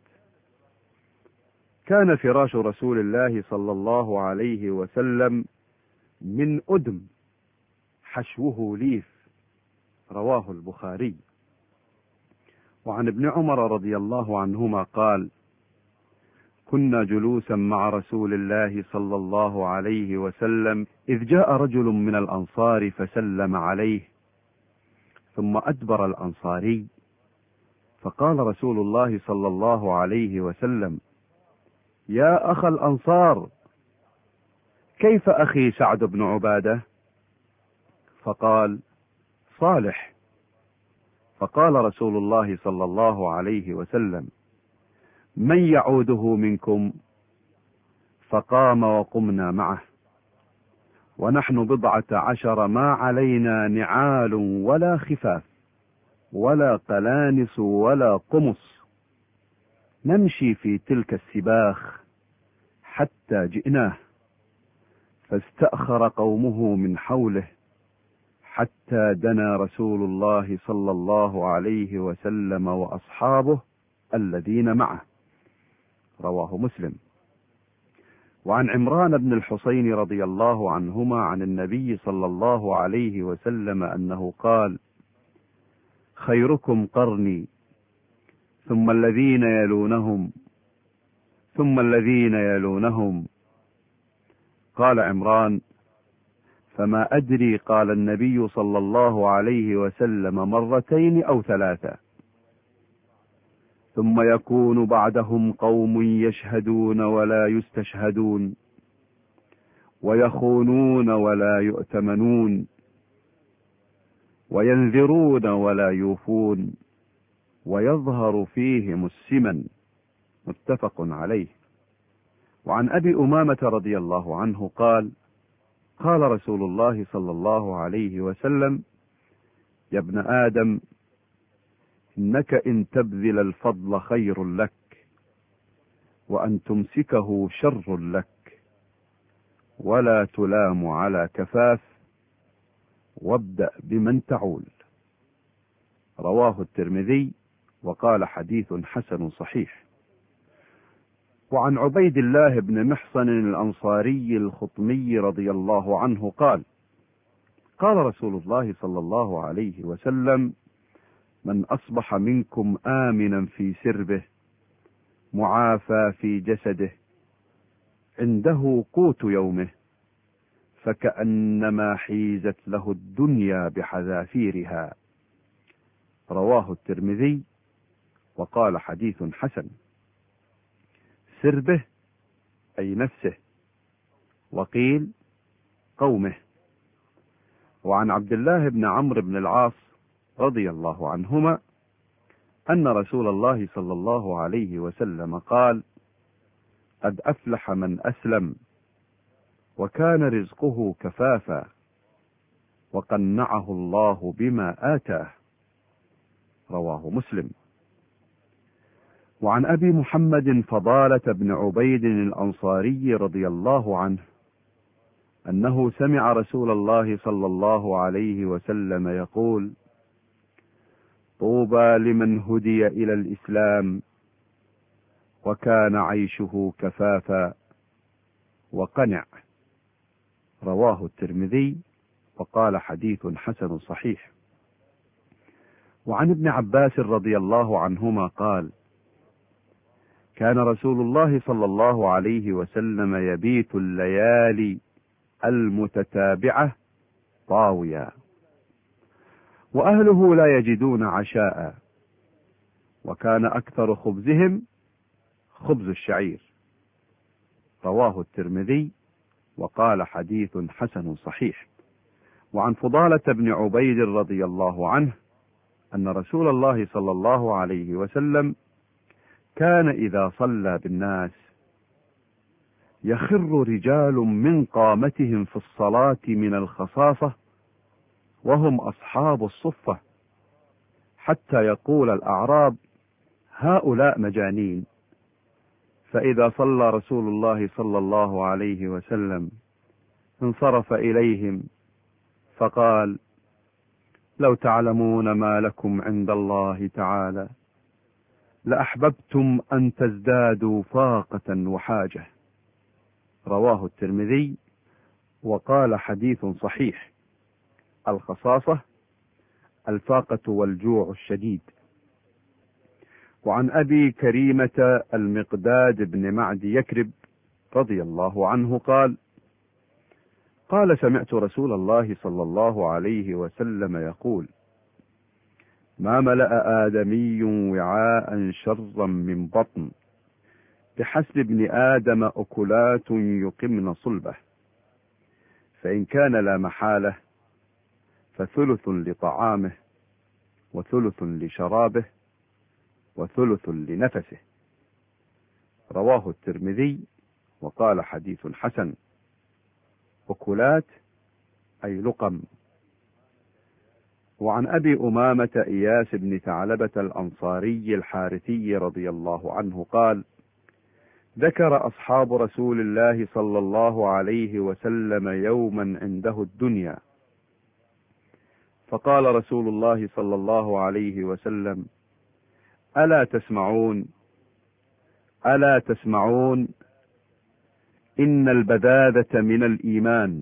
كان فراش رسول الله صلى الله عليه وسلم من أدم حشوه ليف. رواه البخاري. وعن ابن عمر رضي الله عنهما قال: كنا جلوسا مع رسول الله صلى الله عليه وسلم إذ جاء رجل من الأنصار فسلم عليه، ثم أدبر الأنصاري، فقال رسول الله صلى الله عليه وسلم: يا أخ الأنصار، كيف أخي سعد بن عبادة؟ فقال: صالح. فقال رسول الله صلى الله عليه وسلم: من يعوده منكم؟ فقام وقمنا معه، ونحن 17 ما علينا نعال ولا خفاف ولا قلانس ولا قمص، نمشي في تلك السباخ حتى جئناه، فاستأخر قومه من حوله حتى دنا رسول الله صلى الله عليه وسلم وأصحابه الذين معه. رواه مسلم. وعن عمران بن الحصين رضي الله عنهما عن النبي صلى الله عليه وسلم أنه قال: خيركم قرني، ثم الذين يلونهم، ثم الذين يلونهم. قال عمران: فما أدري قال النبي صلى الله عليه وسلم 2 أو 3. ثم يكون بعدهم قوم يشهدون ولا يستشهدون، ويخونون ولا يؤتمنون، وينذرون ولا يوفون، ويظهر فيهم السمن. متفق عليه. وعن أبي أمامة رضي الله عنه قال: قال رسول الله صلى الله عليه وسلم: يا ابن آدم، إنك إن تبذل الفضل خير لك، وأن تمسكه شر لك، ولا تلام على كفاف، وابدأ بمن تعول. رواه الترمذي وقال حديث حسن صحيح. وعن عبيد الله بن محصن الأنصاري الخطمي رضي الله عنه قال: قال رسول الله صلى الله عليه وسلم: من أصبح منكم آمنا في سربه، معافى في جسده، عنده قوت يومه، فكأنما حيزت له الدنيا بحذافيرها. رواه الترمذي وقال حديث حسن. سربه أي نفسه، وقيل قومه. وعن عبد الله بن عمرو بن العاص رضي الله عنهما أن رسول الله صلى الله عليه وسلم قال: قد أفلح من أسلم وكان رزقه كفافا، وقنعه الله بما آتاه. رواه مسلم. وعن أبي محمد فضالة بن عبيد الأنصاري رضي الله عنه أنه سمع رسول الله صلى الله عليه وسلم يقول: طوبى لمن هدي إلى الإسلام وكان عيشه كفافا وقنع. رواه الترمذي وقال حديث حسن صحيح. وعن ابن عباس رضي الله عنهما قال: كان رسول الله صلى الله عليه وسلم يبيت الليالي المتتابعة طاويا، وأهله لا يجدون عشاء، وكان أكثر خبزهم خبز الشعير. رواه الترمذي وقال حديث حسن صحيح. وعن فضالة بن عبيد رضي الله عنه أن رسول الله صلى الله عليه وسلم كان إذا صلى بالناس يخر رجال من قامتهم في الصلاة من الخصاصة وهم أصحاب الصفة، حتى يقول الأعراب: هؤلاء مجانين. فإذا صلى رسول الله صلى الله عليه وسلم انصرف إليهم فقال: لو تعلمون ما لكم عند الله تعالى لأحببتم أن تزدادوا فاقة وحاجة. رواه الترمذي وقال حديث صحيح. الخصاصة الفاقة والجوع الشديد. وعن أبي كريمة المقداد بن معد يكرب رضي الله عنه قال: قال: سمعت رسول الله صلى الله عليه وسلم يقول: ما ملأ آدمي وعاء شرا من بطن، بحسب ابن آدم أكلات يقمن صلبه، فإن كان لا محالة فثلث لطعامه وثلث لشرابه وثلث لنفسه. رواه الترمذي وقال حديث حسن. أكلات أي لقم. وعن أبي أمامة إياس بن ثعلبة الأنصاري الحارثي رضي الله عنه قال: ذكر أصحاب رسول الله صلى الله عليه وسلم يوما عنده الدنيا، فقال رسول الله صلى الله عليه وسلم: ألا تسمعون ألا تسمعون إن البذاذة من الإيمان،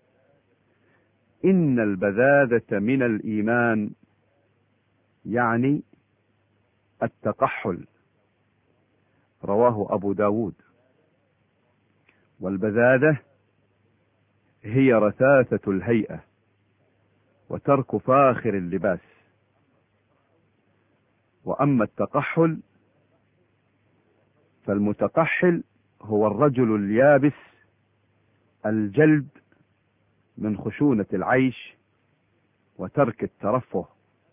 إن البذاذة من الإيمان، يعني التقحل. رواه أبو داود. والبذاذة هي رثاثة الهيئة وترك فاخر اللباس. وأما التقحل فالمتقحل هو الرجل اليابس الجلد من خشونة العيش وترك الترفه.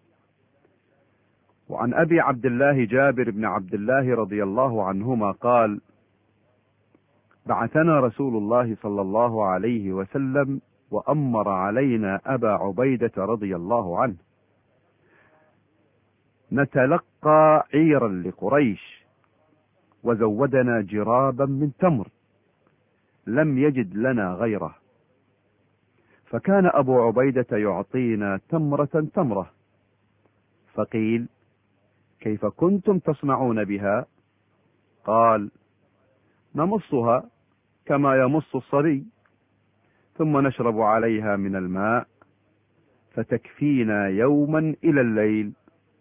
وعن أبي عبد الله جابر بن عبد الله رضي الله عنهما قال: بعثنا رسول الله صلى الله عليه وسلم وأمر علينا أبا عبيدة رضي الله عنه نتلقى عيرا لقريش، وزودنا جرابا من تمر لم يجد لنا غيره، فكان أبو عبيدة يعطينا تمرة تمرة، فقيل: كيف كنتم تصنعون بها؟ قال: نمصها كما يمص الصري، ثم نشرب عليها من الماء فتكفينا يوما إلى الليل،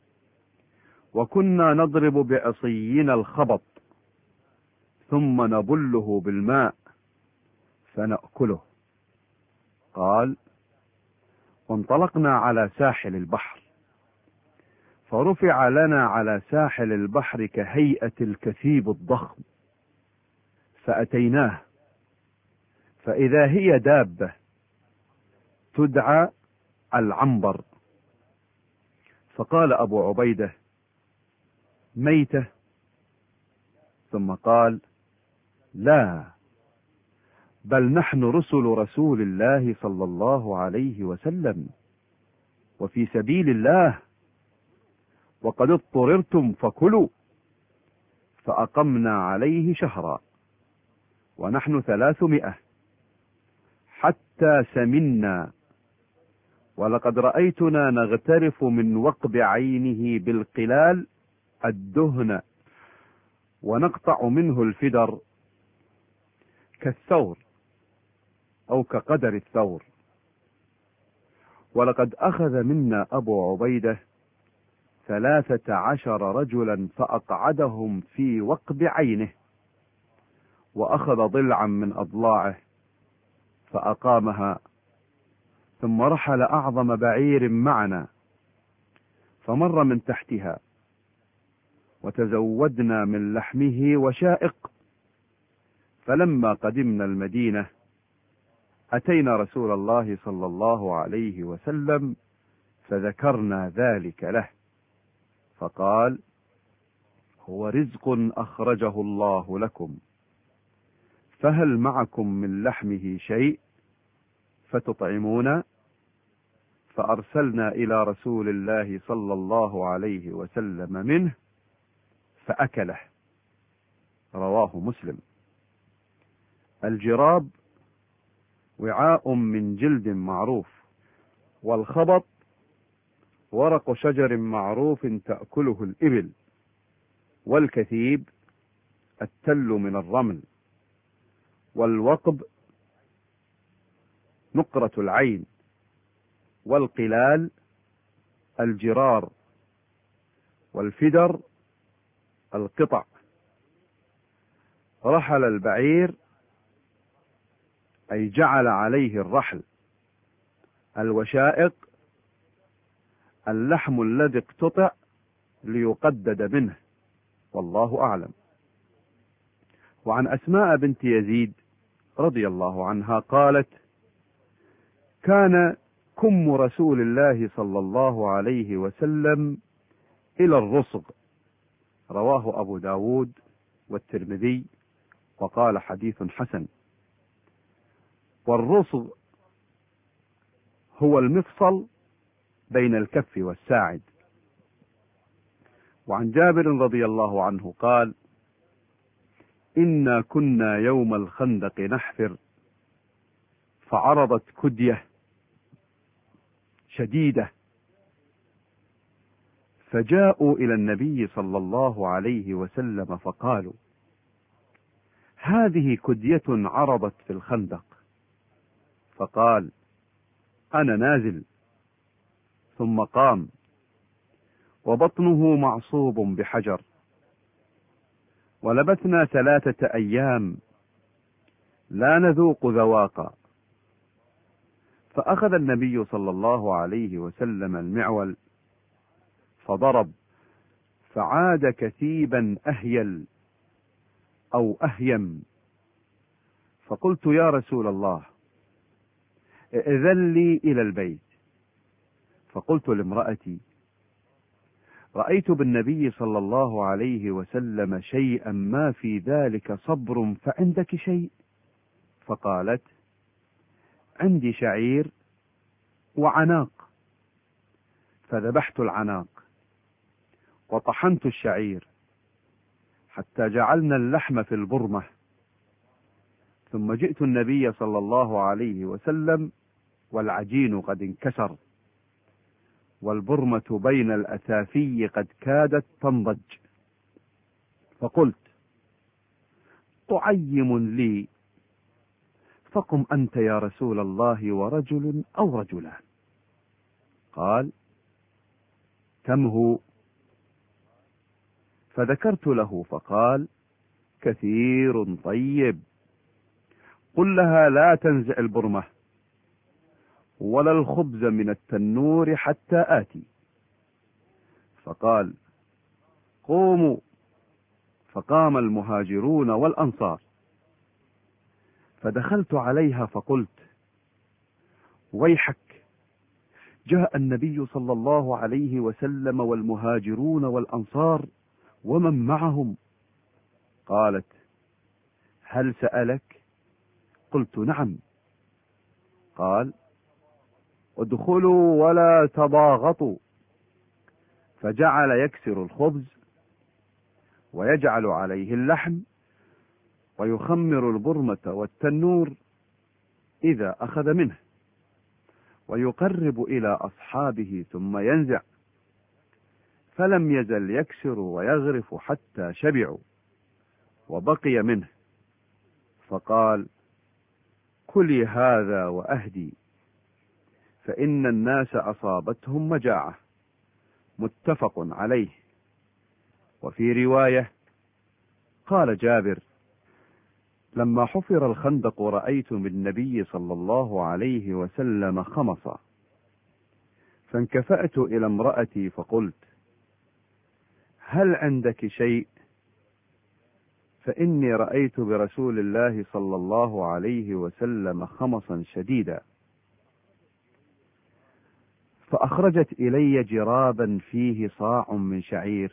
وكنا نضرب بعصينا الخبط ثم نبله بالماء فنأكله. قال: وانطلقنا على ساحل البحر، فرفع لنا على ساحل البحر كهيئة الكثيب الضخم، فأتيناه فإذا هي دابة تدعى العنبر، فقال أبو عبيدة: ميتة؟ ثم قال: لا، بل نحن رسل رسول الله صلى الله عليه وسلم وفي سبيل الله، وقد اضطررتم فكلوا، فأقمنا عليه شهرا ونحن 300 حتى سمنا، ولقد رأيتنا نغترف من وقب عينه بالقلال الدهن ونقطع منه الفدر كالثور أو كقدر الثور. ولقد أخذ منا أبو عبيدة 13 رجلا فأقعدهم في وقب عينه، وأخذ ضلعا من أضلاعه فأقامها، ثم رحل أعظم بعير معنا فمر من تحتها، وتزودنا من لحمه وشائق. فلما قدمنا المدينة أتينا رسول الله صلى الله عليه وسلم فذكرنا ذلك له، فقال: هو رزق أخرجه الله لكم، فهل معكم من لحمه شيء فتطعمون؟ فأرسلنا إلى رسول الله صلى الله عليه وسلم منه فأكله. رواه مسلم. الجراب وعاء من جلد معروف، والخبط ورق شجر معروف تأكله الإبل، والكثيب التل من الرمل، والوقب نقرة العين، والقلال الجرار، والفدر القطع. رحل البعير أي جعل عليه الرحل. الوشائق اللحم الذي اقتطع ليقدد منه، والله أعلم. وعن أسماء بنت يزيد رضي الله عنها قالت: كان كم رسول الله صلى الله عليه وسلم إلى الرصغ. رواه أبو داود والترمذي وقال حديث حسن. والرصغ هو المفصل بين الكف والساعد. وعن جابر رضي الله عنه قال: إنا كنا يوم الخندق نحفر، فعرضت كدية شديدة، فجاءوا إلى النبي صلى الله عليه وسلم فقالوا: هذه كدية عرضت في الخندق. فقال: أنا نازل. ثم قام وبطنه معصوب بحجر، ولبثنا 3 أيام لا نذوق ذواقا. فأخذ النبي صلى الله عليه وسلم المعول فضرب، فعاد كثيبا أهيل أو أهيم. فقلت: يا رسول الله، ائذن لي إلى البيت. فقلت لامرأتي: رأيت بالنبي صلى الله عليه وسلم شيئا ما في ذلك صبر، فعندك شيء؟ فقالت: عندي شعير وعناق. فذبحت العناق وطحنت الشعير حتى جعلنا اللحم في البرمة، ثم جئت النبي صلى الله عليه وسلم والعجين قد انكسر، والبرمة بين الأثافي قد كادت تنضج. فقلت: تعيم لي، فقم أنت يا رسول الله ورجل أو رجلان. قال: كم هو؟ فذكرت له فقال: كثير طيب. قل لها لا تنزع البرمة ولا الخبز من التنور حتى آتي. فقال: قوموا. فقام المهاجرون والأنصار، فدخلت عليها فقلت: ويحك، جاء النبي صلى الله عليه وسلم والمهاجرون والأنصار ومن معهم. قالت: هل سألك؟ قلت: نعم. قال: ادخلوا ولا تضاغطوا. فجعل يكسر الخبز ويجعل عليه اللحم، ويخمر البرمة والتنور إذا أخذ منه، ويقرب إلى أصحابه ثم ينزع، فلم يزل يكسر ويغرف حتى شبعوا وبقي منه، فقال: كلي هذا وأهدي، فإن الناس أصابتهم مجاعة. متفق عليه. وفي رواية قال جابر: لما حفر الخندق رأيت بالنبي صلى الله عليه وسلم خمصا، فانكفأت إلى امرأتي فقلت: هل عندك شيء؟ فإني رأيت برسول الله صلى الله عليه وسلم خمصا شديدا. فأخرجت إلي جرابا فيه صاع من شعير،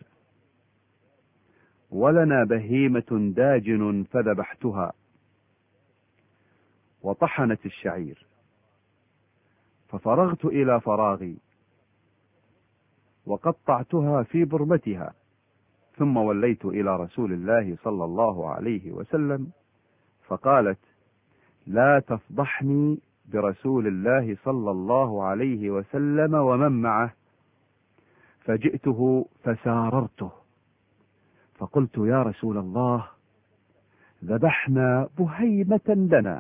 ولنا بهيمة داجن فذبحتها، وطحنت الشعير، ففرغت إلى فراغي وقطعتها في برمتها، ثم وليت إلى رسول الله صلى الله عليه وسلم، فقالت: لا تفضحني برسول الله صلى الله عليه وسلم ومن معه. فجئته فساررته فقلت: يا رسول الله، ذبحنا بهيمة لنا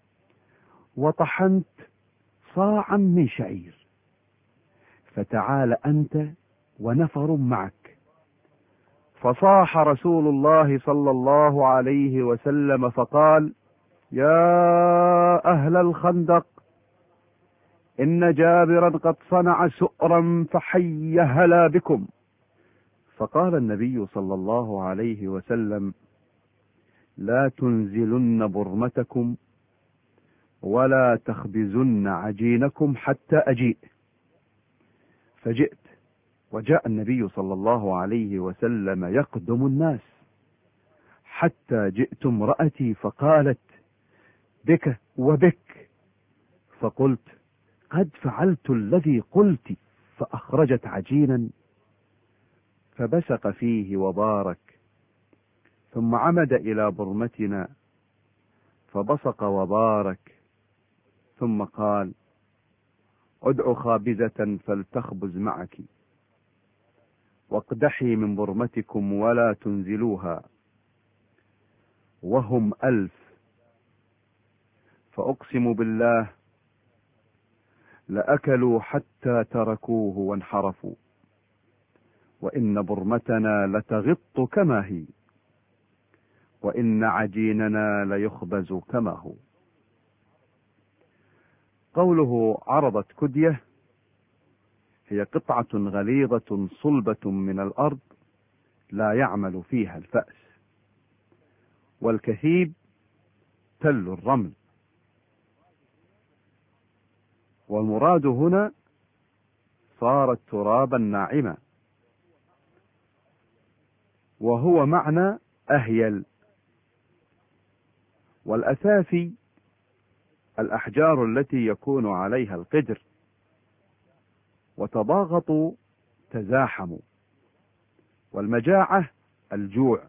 وطحنت صاعا من شعير، فتعال أنت ونفر معك. فصاح رسول الله صلى الله عليه وسلم فقال: يا أهل الخندق، إن جابرا قد صنع سؤرا فحي هلا بكم. فقال النبي صلى الله عليه وسلم: لا تنزلن برمتكم ولا تخبزن عجينكم حتى أجيء. فجئت، وجاء النبي صلى الله عليه وسلم يقدم الناس، حتى جئت امرأتي فقالت: بك وبك. فقلت: قد فعلت الذي قلت. فأخرجت عجينا فبسق فيه وبارك، ثم عمد إلى برمتنا فبصق وبارك، ثم قال: ادع خابزة فلتخبز معك، واقدحي من برمتكم ولا تنزلوها، وهم 1000. فأقسم بالله لأكلوا حتى تركوه وانحرفوا، وإن برمتنا لتغط كما هي، وإن عجيننا ليخبز كما هو. قوله عرضت كدية هي قطعة غليظة صلبة من الأرض لا يعمل فيها الفأس. والكثيب تل الرمل، والمراد هنا صارت ترابا ناعما، وهو معنى أهيل. والأسافي الأحجار التي يكون عليها القدر، وتضاغطوا تزاحموا. والمجاعة الجوع،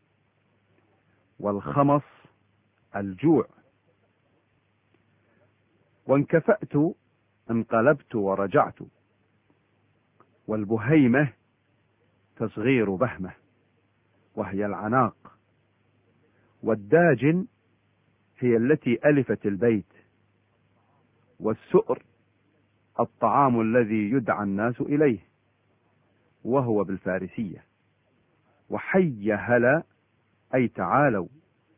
والخمص الجوع. وانكفأت انقلبت ورجعت. والبهيمة تصغير بهمة وهي العناق. والداجن هي التي ألفت البيت. والسؤر الطعام الذي يدعى الناس إليه، وهو بالفارسية. وحي هلا أي تعالوا.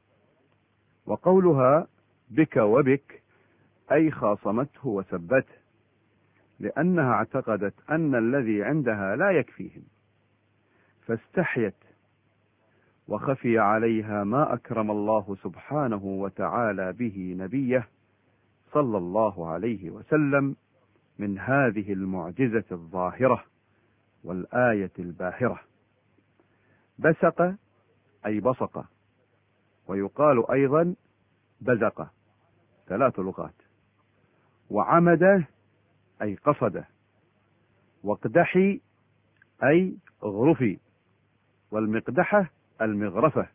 وقولها بك وبك أي خاصمته وسبته، لأنها اعتقدت أن الذي عندها لا يكفيهم، فاستحيت وخفي عليها ما أكرم الله سبحانه وتعالى به نبيه صلى الله عليه وسلم من هذه المعجزة الظاهرة والآية الباهرة. بسق أي بصق، ويقال أيضا بزق، 3 لغات. وعمد أي قصد، واقدحي أي اغرفي، والمقدحة المغرفة،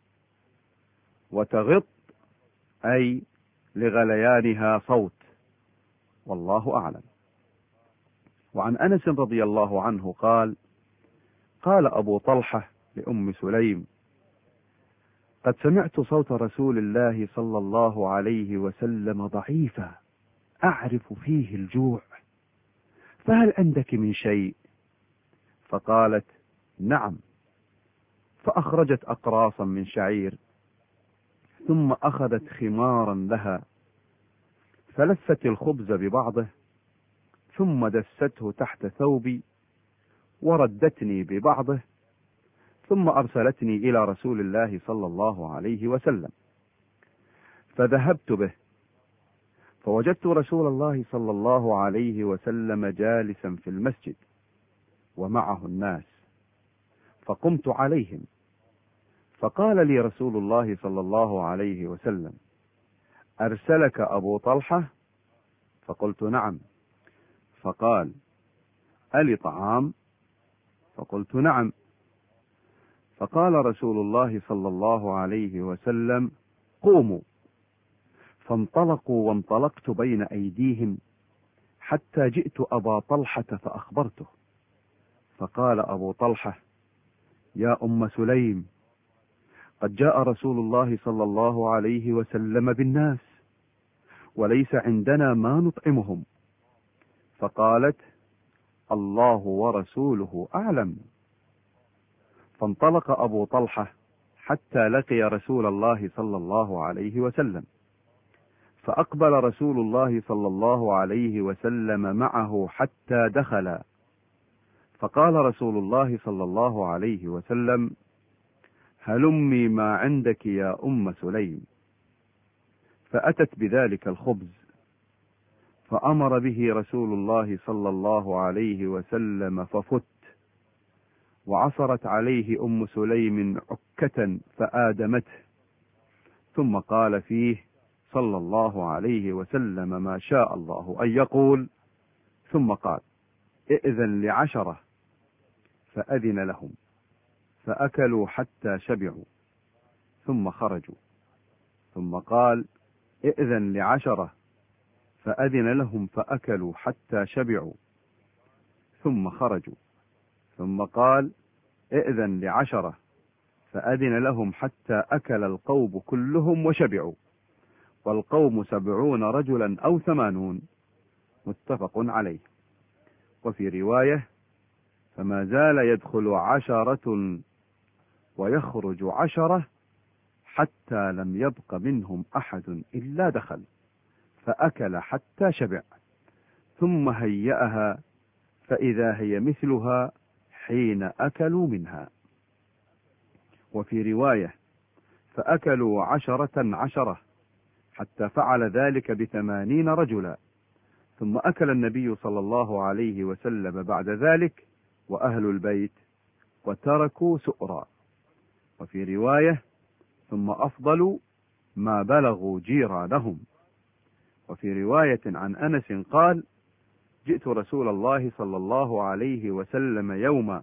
وتغط أي لغليانها صوت، والله أعلم. وعن أنس رضي الله عنه قال: قال أبو طلحة لأم سليم: قد سمعت صوت رسول الله صلى الله عليه وسلم ضعيفا أعرف فيه الجوع، فهل عندك من شيء؟ فقالت: نعم. فأخرجت أقراصا من شعير، ثم أخذت خمارا لها، فلفت الخبز ببعضه، ثم دسته تحت ثوبي، وردتني ببعضه، ثم أرسلتني إلى رسول الله صلى الله عليه وسلم، فذهبت به، فوجدت رسول الله صلى الله عليه وسلم جالسا في المسجد ومعه الناس، فقمت عليهم، فقال لي رسول الله صلى الله عليه وسلم: أرسلك أبو طلحة؟ فقلت: نعم. فقال: ألي طعام؟ فقلت: نعم. فقال رسول الله صلى الله عليه وسلم: قوموا. فانطلقوا، وانطلقت بين أيديهم حتى جئت أبا طلحة فأخبرته، فقال أبو طلحة: يا أم سليم، قد جاء رسول الله صلى الله عليه وسلم بالناس، وليس عندنا ما نطعمهم. فقالت: الله ورسوله أعلم. فانطلق أبو طلحة حتى لقي رسول الله صلى الله عليه وسلم، فأقبل رسول الله صلى الله عليه وسلم معه حتى دخل، فقال رسول الله صلى الله عليه وسلم: هلمي ما عندك يا أم سليم. فأتت بذلك الخبز، فأمر به رسول الله صلى الله عليه وسلم ففت، وعصرت عليه أم سليم عكة فآدمته، ثم قال فيه صلى الله عليه وسلم ما شاء الله أن يقول، ثم قال: ائذن ل10، فأذن لهم فأكلوا حتى شبعوا، ثم خرجوا. ثم قال: ائذن ل10، فأذن لهم فأكلوا حتى شبعوا، ثم خرجوا. ثم قال: ائذن ل10، فأذن لهم حتى أكل القوم كلهم وشبعوا، والقوم 70 رجلا أو 80، متفق عليه. وفي رواية: فما زال يدخل 10 ويخرج 10، حتى لم يبق منهم أحد إلا دخل، فأكل حتى شبع، ثم هيأها، فإذا هي مثلها حين أكلوا منها. وفي رواية: فأكلوا 10 حتى فعل ذلك ب80 رجلا، ثم أكل النبي صلى الله عليه وسلم بعد ذلك وأهل البيت، وتركوا سؤرا. وفي رواية: ثم أفضلوا ما بلغوا جيرانهم. وفي رواية عن أنس قال: جئت رسول الله صلى الله عليه وسلم يوما،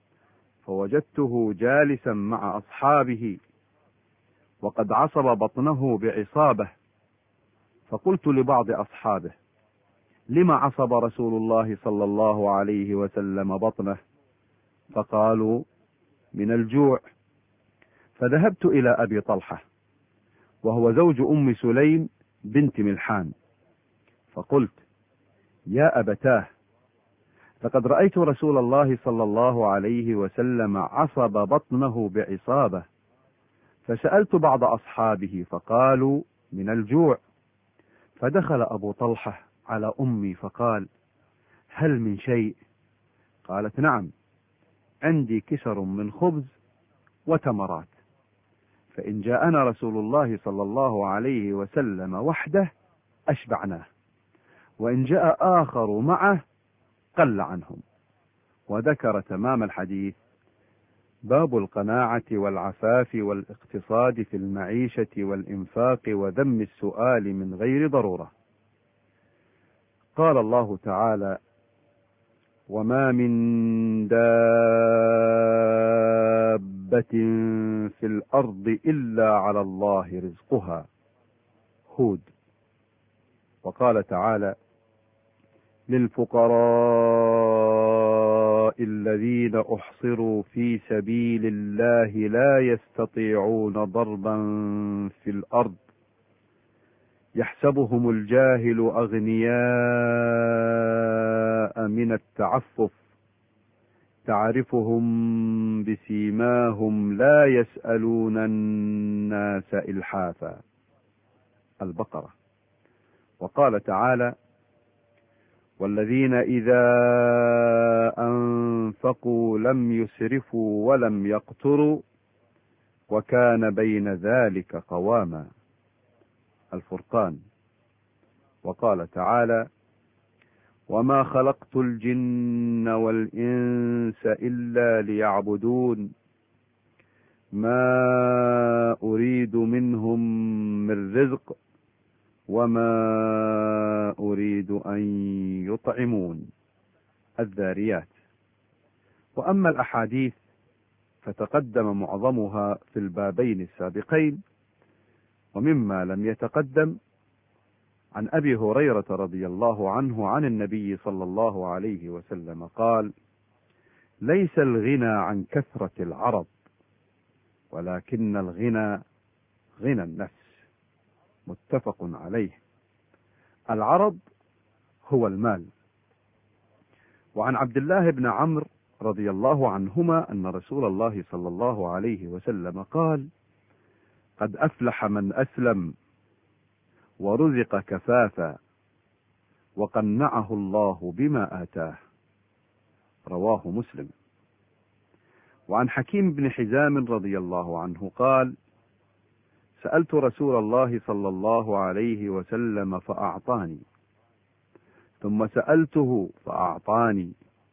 فوجدته جالسا مع أصحابه، وقد عصب بطنه بعصابة، فقلت لبعض أصحابه: لم عصب رسول الله صلى الله عليه وسلم بطنه؟ فقالوا: من الجوع. فذهبت إلى أبي طلحة، وهو زوج أم سليم بنت ملحان، فقلت: يا أبتاه، لقد رأيت رسول الله صلى الله عليه وسلم عصب بطنه بعصابة. فسألت بعض أصحابه فقالوا: من الجوع. فدخل أبو طلحة على أمي فقال: هل من شيء؟ قالت: نعم، عندي كسر من خبز وتمرات، فإن جاءنا رسول الله صلى الله عليه وسلم وحده أشبعناه، وإن جاء آخر معه قل عنهم. وذكر تمام الحديث. باب القناعة والعفاف والاقتصاد في المعيشة والإنفاق وذم السؤال من غير ضرورة. قال الله تعالى: وما من دابة في الأرض إلا على الله رزقها. هود. وقال تعالى: للفقراء الذين أحصروا في سبيل الله لا يستطيعون ضربا في الأرض يحسبهم الجاهل أغنياء من التعفف تعرفهم بسيماهم لا يسألون الناس إلحافا. البقرة. وقال تعالى: والذين إذا أنفقوا لم يسرفوا ولم يقتروا وكان بين ذلك قواما. الفرقان. وقال تعالى: وما خلقت الجن والإنس إلا ليعبدون ما أريد منهم من رزق وما أريد أن يطعمون. الذاريات. وأما الأحاديث فتقدم معظمها في البابين السابقين، ومما لم يتقدم عن أبي هريرة رضي الله عنه عن النبي صلى الله عليه وسلم قال: ليس الغنى عن كثرة العرض ولكن الغنى غنى النفس. متفق عليه. العرض هو المال. وعن عبد الله بن عمرو رضي الله عنهما أن رسول الله صلى الله عليه وسلم قال: قد أفلح من أسلم ورزق كفافا وقنعه الله بما آتاه. رواه مسلم. وعن حكيم بن حزام رضي الله عنه قال: سألت رسول الله صلى الله عليه وسلم فأعطاني، ثم سألته فأعطاني،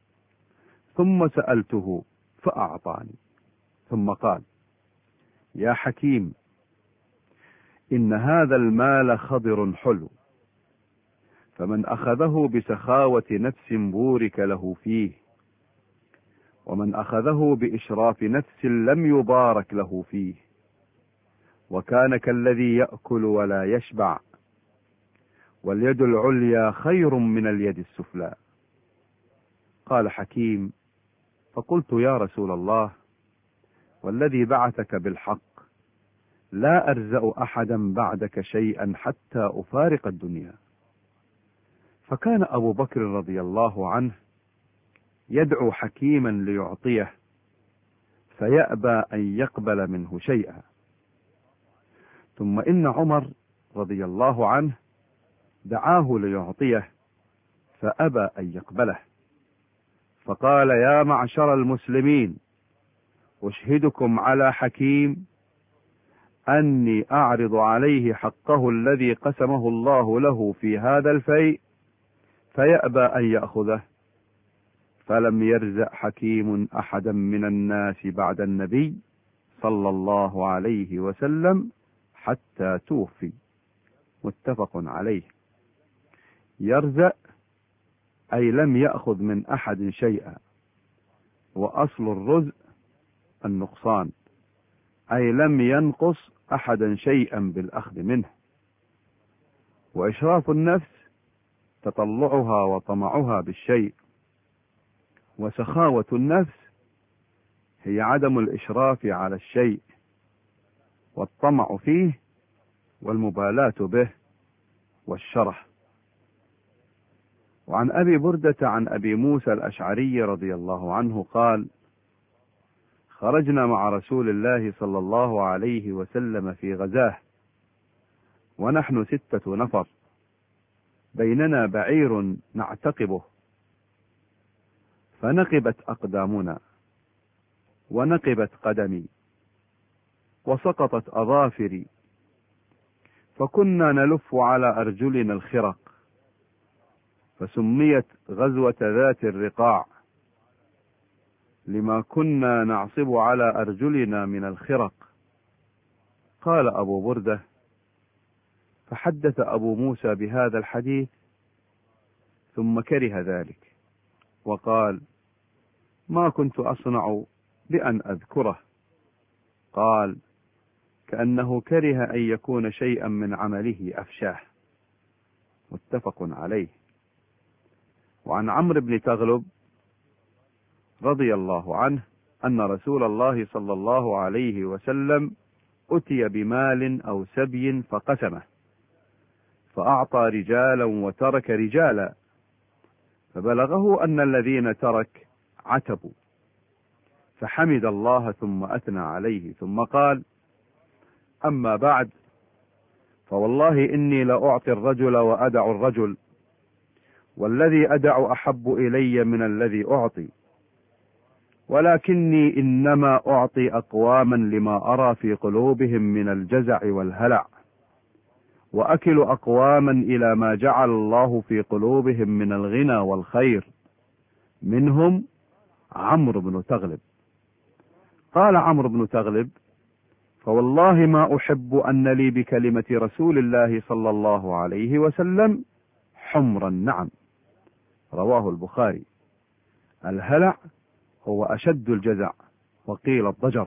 ثم سألته فأعطاني، ثم قال: يا حكيم، إن هذا المال خضر حلو، فمن أخذه بسخاوة نفس بورك له فيه، ومن أخذه بإشراف نفس لم يبارك له فيه، وكان كالذي يأكل ولا يشبع، واليد العليا خير من اليد السفلى. قال حكيم: فقلت يا رسول الله، والذي بعثك بالحق لا أرزأ أحدا بعدك شيئا حتى أفارق الدنيا. فكان أبو بكر رضي الله عنه يدعو حكيما ليعطيه فيأبى أن يقبل منه شيئا، ثم إن عمر رضي الله عنه دعاه ليعطيه فأبى أن يقبله، فقال: يا معشر المسلمين، أشهدكم على حكيم أني أعرض عليه حقه الذي قسمه الله له في هذا الفيء فيأبى أن يأخذه. فلم يرزق حكيم أحدا من الناس بعد النبي صلى الله عليه وسلم حتى توفي. متفق عليه. يرزق أي لم يأخذ من أحد شيئا، وأصل الرزق النقصان، أي لم ينقص أحدا شيئا بالأخذ منه. وإشراف النفس تطلعها وطمعها بالشيء، وسخاوة النفس هي عدم الإشراف على الشيء والطمع فيه والمبالاة به والشرح. وعن أبي بردة عن أبي موسى الأشعري رضي الله عنه قال: خرجنا مع رسول الله صلى الله عليه وسلم في غزاه ونحن 6 نفر، بيننا بعير نعتقبه، فنقبت أقدامنا ونقبت قدمي وسقطت أظافري، فكنا نلف على أرجلنا الخرق، فسميت غزوة ذات الرقاع لما كنا نعصب على أرجلنا من الخرق. قال أبو بردة: فحدث أبو موسى بهذا الحديث ثم كره ذلك، وقال: ما كنت أصنع بأن أذكره. قال: كأنه كره أن يكون شيئا من عمله أفشاه. متفق عليه. وعن عمرو بن تغلب رضي الله عنه أن رسول الله صلى الله عليه وسلم أتي بمال أو سبي فقسمه، فأعطى رجالا وترك رجالا، فبلغه أن الذين ترك عتبوا، فحمد الله ثم أثنى عليه، ثم قال: أما بعد، فوالله إني لأعطي الرجل وأدع الرجل، والذي أدع أحب إلي من الذي أعطي، ولكني إنما أعطي أقواما لما أرى في قلوبهم من الجزع والهلع، وأكل أقواما إلى ما جعل الله في قلوبهم من الغنى والخير، منهم عمرو بن تغلب. قال عمرو بن تغلب: فوالله ما أحب أن لي بكلمة رسول الله صلى الله عليه وسلم حمر النعم. رواه البخاري. الهلع هو أشد الجزع، وقيل الضجر.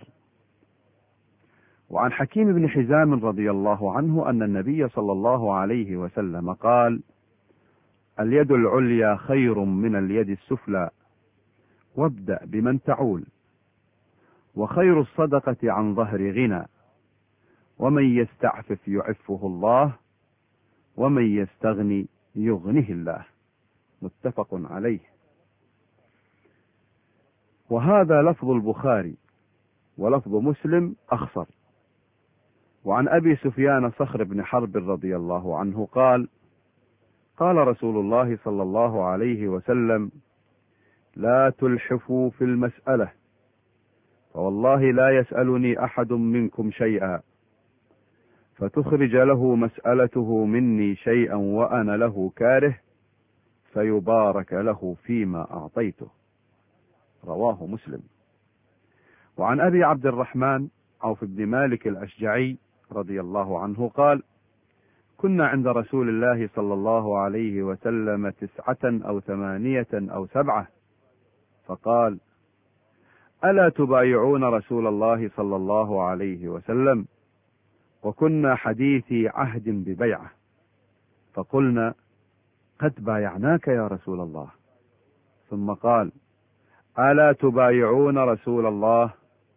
وعن حكيم بن حزام رضي الله عنه أن النبي صلى الله عليه وسلم قال: اليد العليا خير من اليد السفلى، وابدأ بمن تعول، وخير الصدقة عن ظهر غنى، ومن يستعفف يعفه الله، ومن يستغني يغنه الله. متفق عليه. وهذا لفظ البخاري، ولفظ مسلم أخصر. وعن أبي سفيان صخر بن حرب رضي الله عنه قال: قال رسول الله صلى الله عليه وسلم: لا تلحفوا في المسألة، فوالله لا يسألني أحد منكم شيئا فتخرج له مسألته مني شيئا وأنا له كاره، فيبارك له فيما أعطيته. رواه مسلم. وعن أبي عبد الرحمن عوف بن مالك الأشجعي رضي الله عنه قال: كنا عند رسول الله صلى الله عليه وسلم 9 أو 8 أو 7، فقال: ألا تبايعون رسول الله صلى الله عليه وسلم؟ وكنا حديثي عهد ببيعة، فقلنا: قد بايعناك يا رسول الله. ثم قال: ألا تبايعون رسول الله؟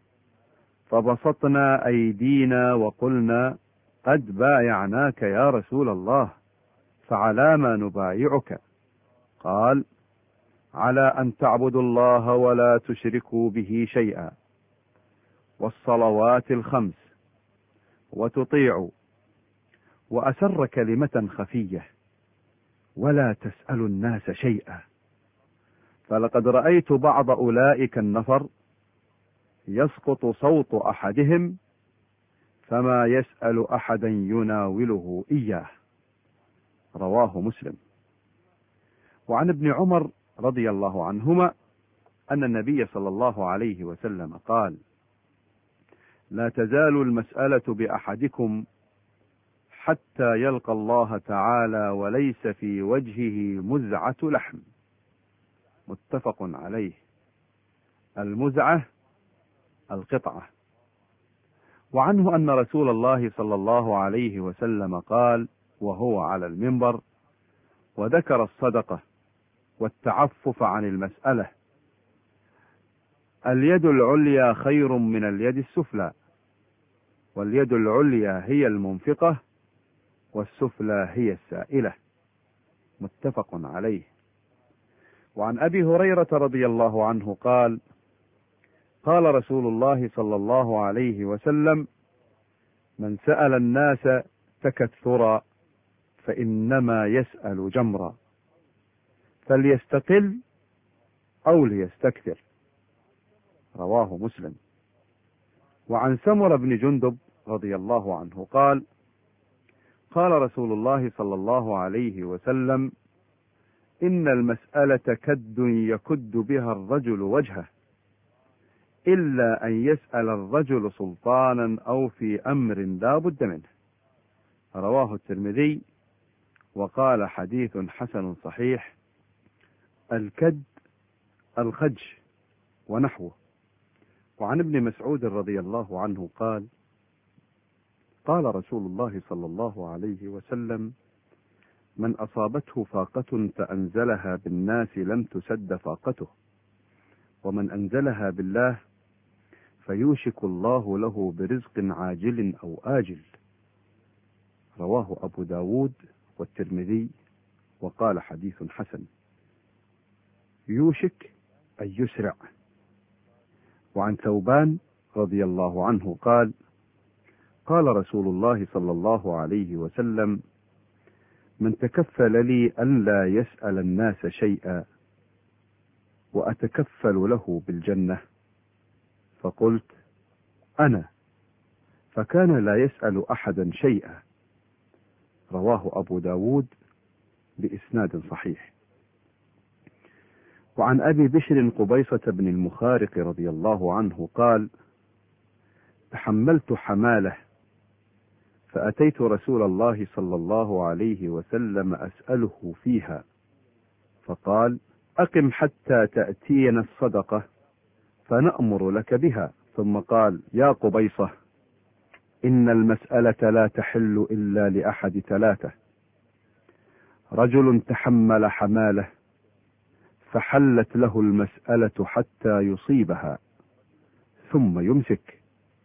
فبسطنا أيدينا وقلنا: قد بايعناك يا رسول الله، فعلى ما نبايعك؟ قال: على أن تعبدوا الله ولا تشركوا به شيئا، والصلوات ال5، وتطيعوا، وأسر كلمة خفية، ولا تسألوا الناس شيئا. فلقد رأيت بعض أولئك النفر يسقط صوت أحدهم فما يسأل أحدا يناوله إياه. رواه مسلم. وعن ابن عمر رضي الله عنهما أن النبي صلى الله عليه وسلم قال: لا تزال المسألة بأحدكم حتى يلقى الله تعالى وليس في وجهه مزعة لحم. متفق عليه. المزعة القطعة. وعنه أن رسول الله صلى الله عليه وسلم قال وهو على المنبر وذكر الصدقة والتعفف عن المسألة: اليد العليا خير من اليد السفلى، واليد العليا هي المنفقة، والسفلى هي السائلة. متفق عليه. وعن أبي هريرة رضي الله عنه قال: قال رسول الله صلى الله عليه وسلم: من سأل الناس تكثرا فإنما يسأل جمرا، فليستقل أو ليستكثر. رواه مسلم. وعن سمر بن جندب رضي الله عنه قال: قال رسول الله صلى الله عليه وسلم: إن المسألة كد يكد بها الرجل وجهه، إلا أن يسأل الرجل سلطانا أو في أمر لا بد منه. رواه الترمذي وقال: حديث حسن صحيح. الكد الخج ونحوه. وعن ابن مسعود رضي الله عنه قال: قال رسول الله صلى الله عليه وسلم: من أصابته فاقة فأنزلها بالناس لم تسد فاقته، ومن أنزلها بالله فيوشك الله له برزق عاجل أو آجل. رواه أبو داود والترمذي وقال حديث حسن. يوشك أي يسرع. وعن ثوبان رضي الله عنه قال: قال رسول الله صلى الله عليه وسلم: من تكفل لي أن لا يسأل الناس شيئا وأتكفل له بالجنة، فقلت: أنا، فكان لا يسأل أحدا شيئا. رواه أبو داود بإسناد صحيح. وعن أبي بشر قبيصة بن المخارق رضي الله عنه قال: تحملت حمالة فأتيت رسول الله صلى الله عليه وسلم أسأله فيها، فقال: أقم حتى تأتينا الصدقة فنأمر لك بها. ثم قال: يا قبيصة، إن المسألة لا تحل إلا لأحد ثلاثة: رجل تحمل حمالة فحلت له المسألة حتى يصيبها ثم يمسك،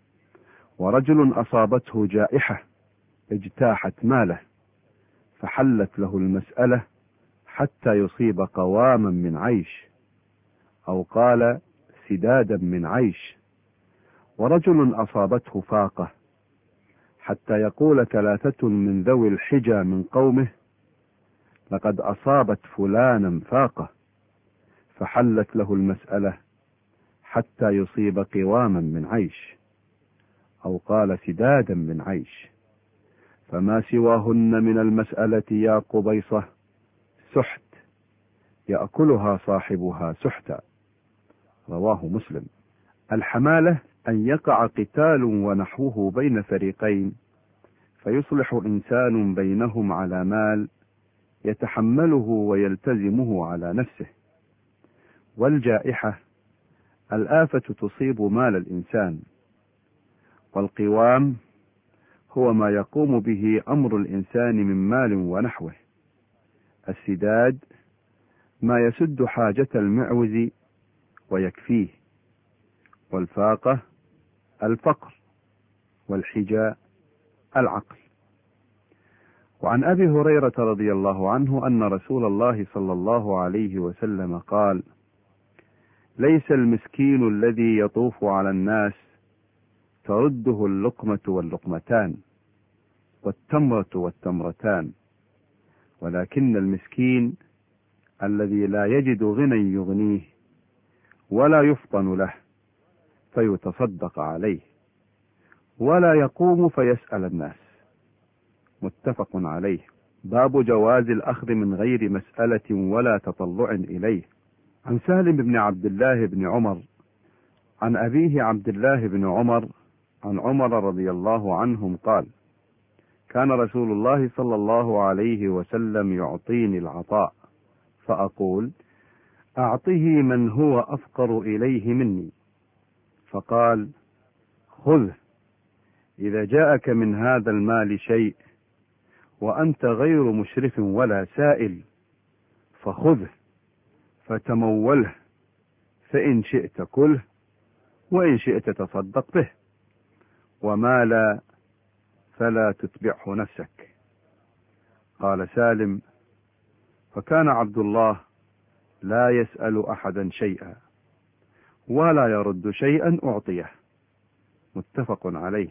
ورجل أصابته جائحة اجتاحت ماله فحلت له المسألة حتى يصيب قواما من عيش، أو قال سدادا من عيش، ورجل أصابته فاقة حتى يقول ثلاثة من ذوي الحجى من قومه: لقد أصابت فلانا فاقة، فحلت له المسألة حتى يصيب قواما من عيش، أو قال سدادا من عيش، فما سواهن من المسألة يا قبيصة سحت يأكلها صاحبها سحتا. رواه مسلم. الحمالة أن يقع قتال ونحوه بين فريقين فيصلح إنسان بينهم على مال يتحمله ويلتزمه على نفسه. والجائحة الآفة تصيب مال الإنسان. والقوام هو ما يقوم به أمر الإنسان من مال ونحوه. السداد ما يسد حاجة المعوز ويكفيه. والفاقة الفقر. والحجاء العقل. وعن أبي هريرة رضي الله عنه أن رسول الله صلى الله عليه وسلم قال: ليس المسكين الذي يطوف على الناس ترده اللقمة واللقمتان والتمرة والتمرتان، ولكن المسكين الذي لا يجد غنى يغنيه ولا يفطن له فيتصدق عليه ولا يقوم فيسأل الناس. متفق عليه. باب جواز الأخذ من غير مسألة ولا تطلع إليه. عن سالم بن عبد الله بن عمر عن أبيه عبد الله بن عمر عن عمر رضي الله عنهم قال: كان رسول الله صلى الله عليه وسلم يعطيني العطاء فأقول: أعطه من هو أفقر إليه مني، فقال: خذه، إذا جاءك من هذا المال شيء وأنت غير مشرف ولا سائل فخذه فتموله، فإن شئت كله وإن شئت تصدق به، وما لا فلا تتبعه نفسك. قال سالم: فكان عبد الله لا يسأل أحدا شيئا ولا يرد شيئا أعطيه. متفق عليه.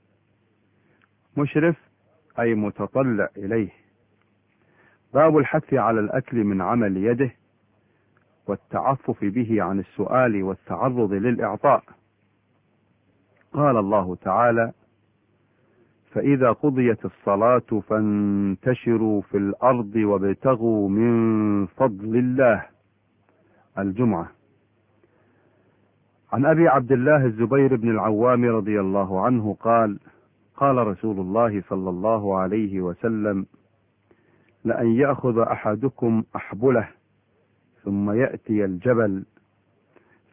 مشرف أي متطلع إليه. باب الحث على الأكل من عمل يده والتعفف به عن السؤال والتعرض للإعطاء. قال الله تعالى: فإذا قضيت الصلاة فانتشروا في الأرض وابتغوا من فضل الله. الجمعة. عن أبي عبد الله الزبير بن العوام رضي الله عنه قال: قال رسول الله صلى الله عليه وسلم: لأن يأخذ أحدكم أحبله ثم يأتي الجبل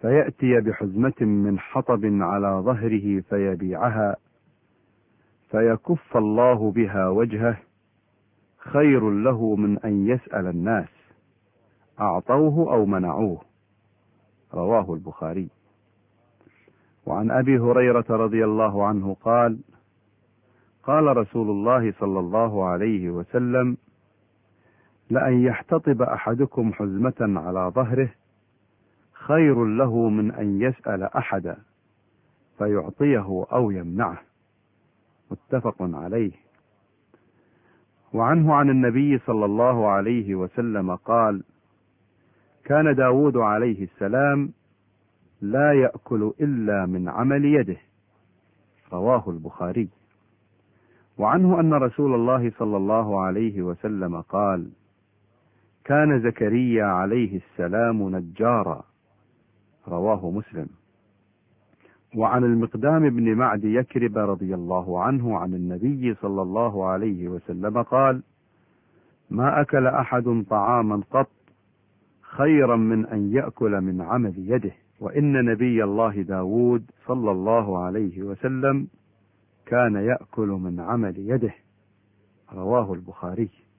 فيأتي بحزمة من حطب على ظهره فيبيعها، فيكف الله بها وجهه، خير له من أن يسأل الناس أعطوه أو منعوه. رواه البخاري. وعن أبي هريرة رضي الله عنه قال: قال رسول الله صلى الله عليه وسلم: لأن يحتطب أحدكم حزمة على ظهره خير له من أن يسأل أحدا فيعطيه أو يمنعه. متفق عليه. وعنه عن النبي صلى الله عليه وسلم قال: كان داود عليه السلام لا يأكل إلا من عمل يده. رواه البخاري. وعنه أن رسول الله صلى الله عليه وسلم قال: كان زكريا عليه السلام نجارا. رواه مسلم. وعن المقدام بن معد يكرب رضي الله عنه عن النبي صلى الله عليه وسلم قال: ما أكل أحد طعاما قط خيرا من أن يأكل من عمل يده. وإن نبي الله داود صلى الله عليه وسلم كان يأكل من عمل يده. رواه البخاري.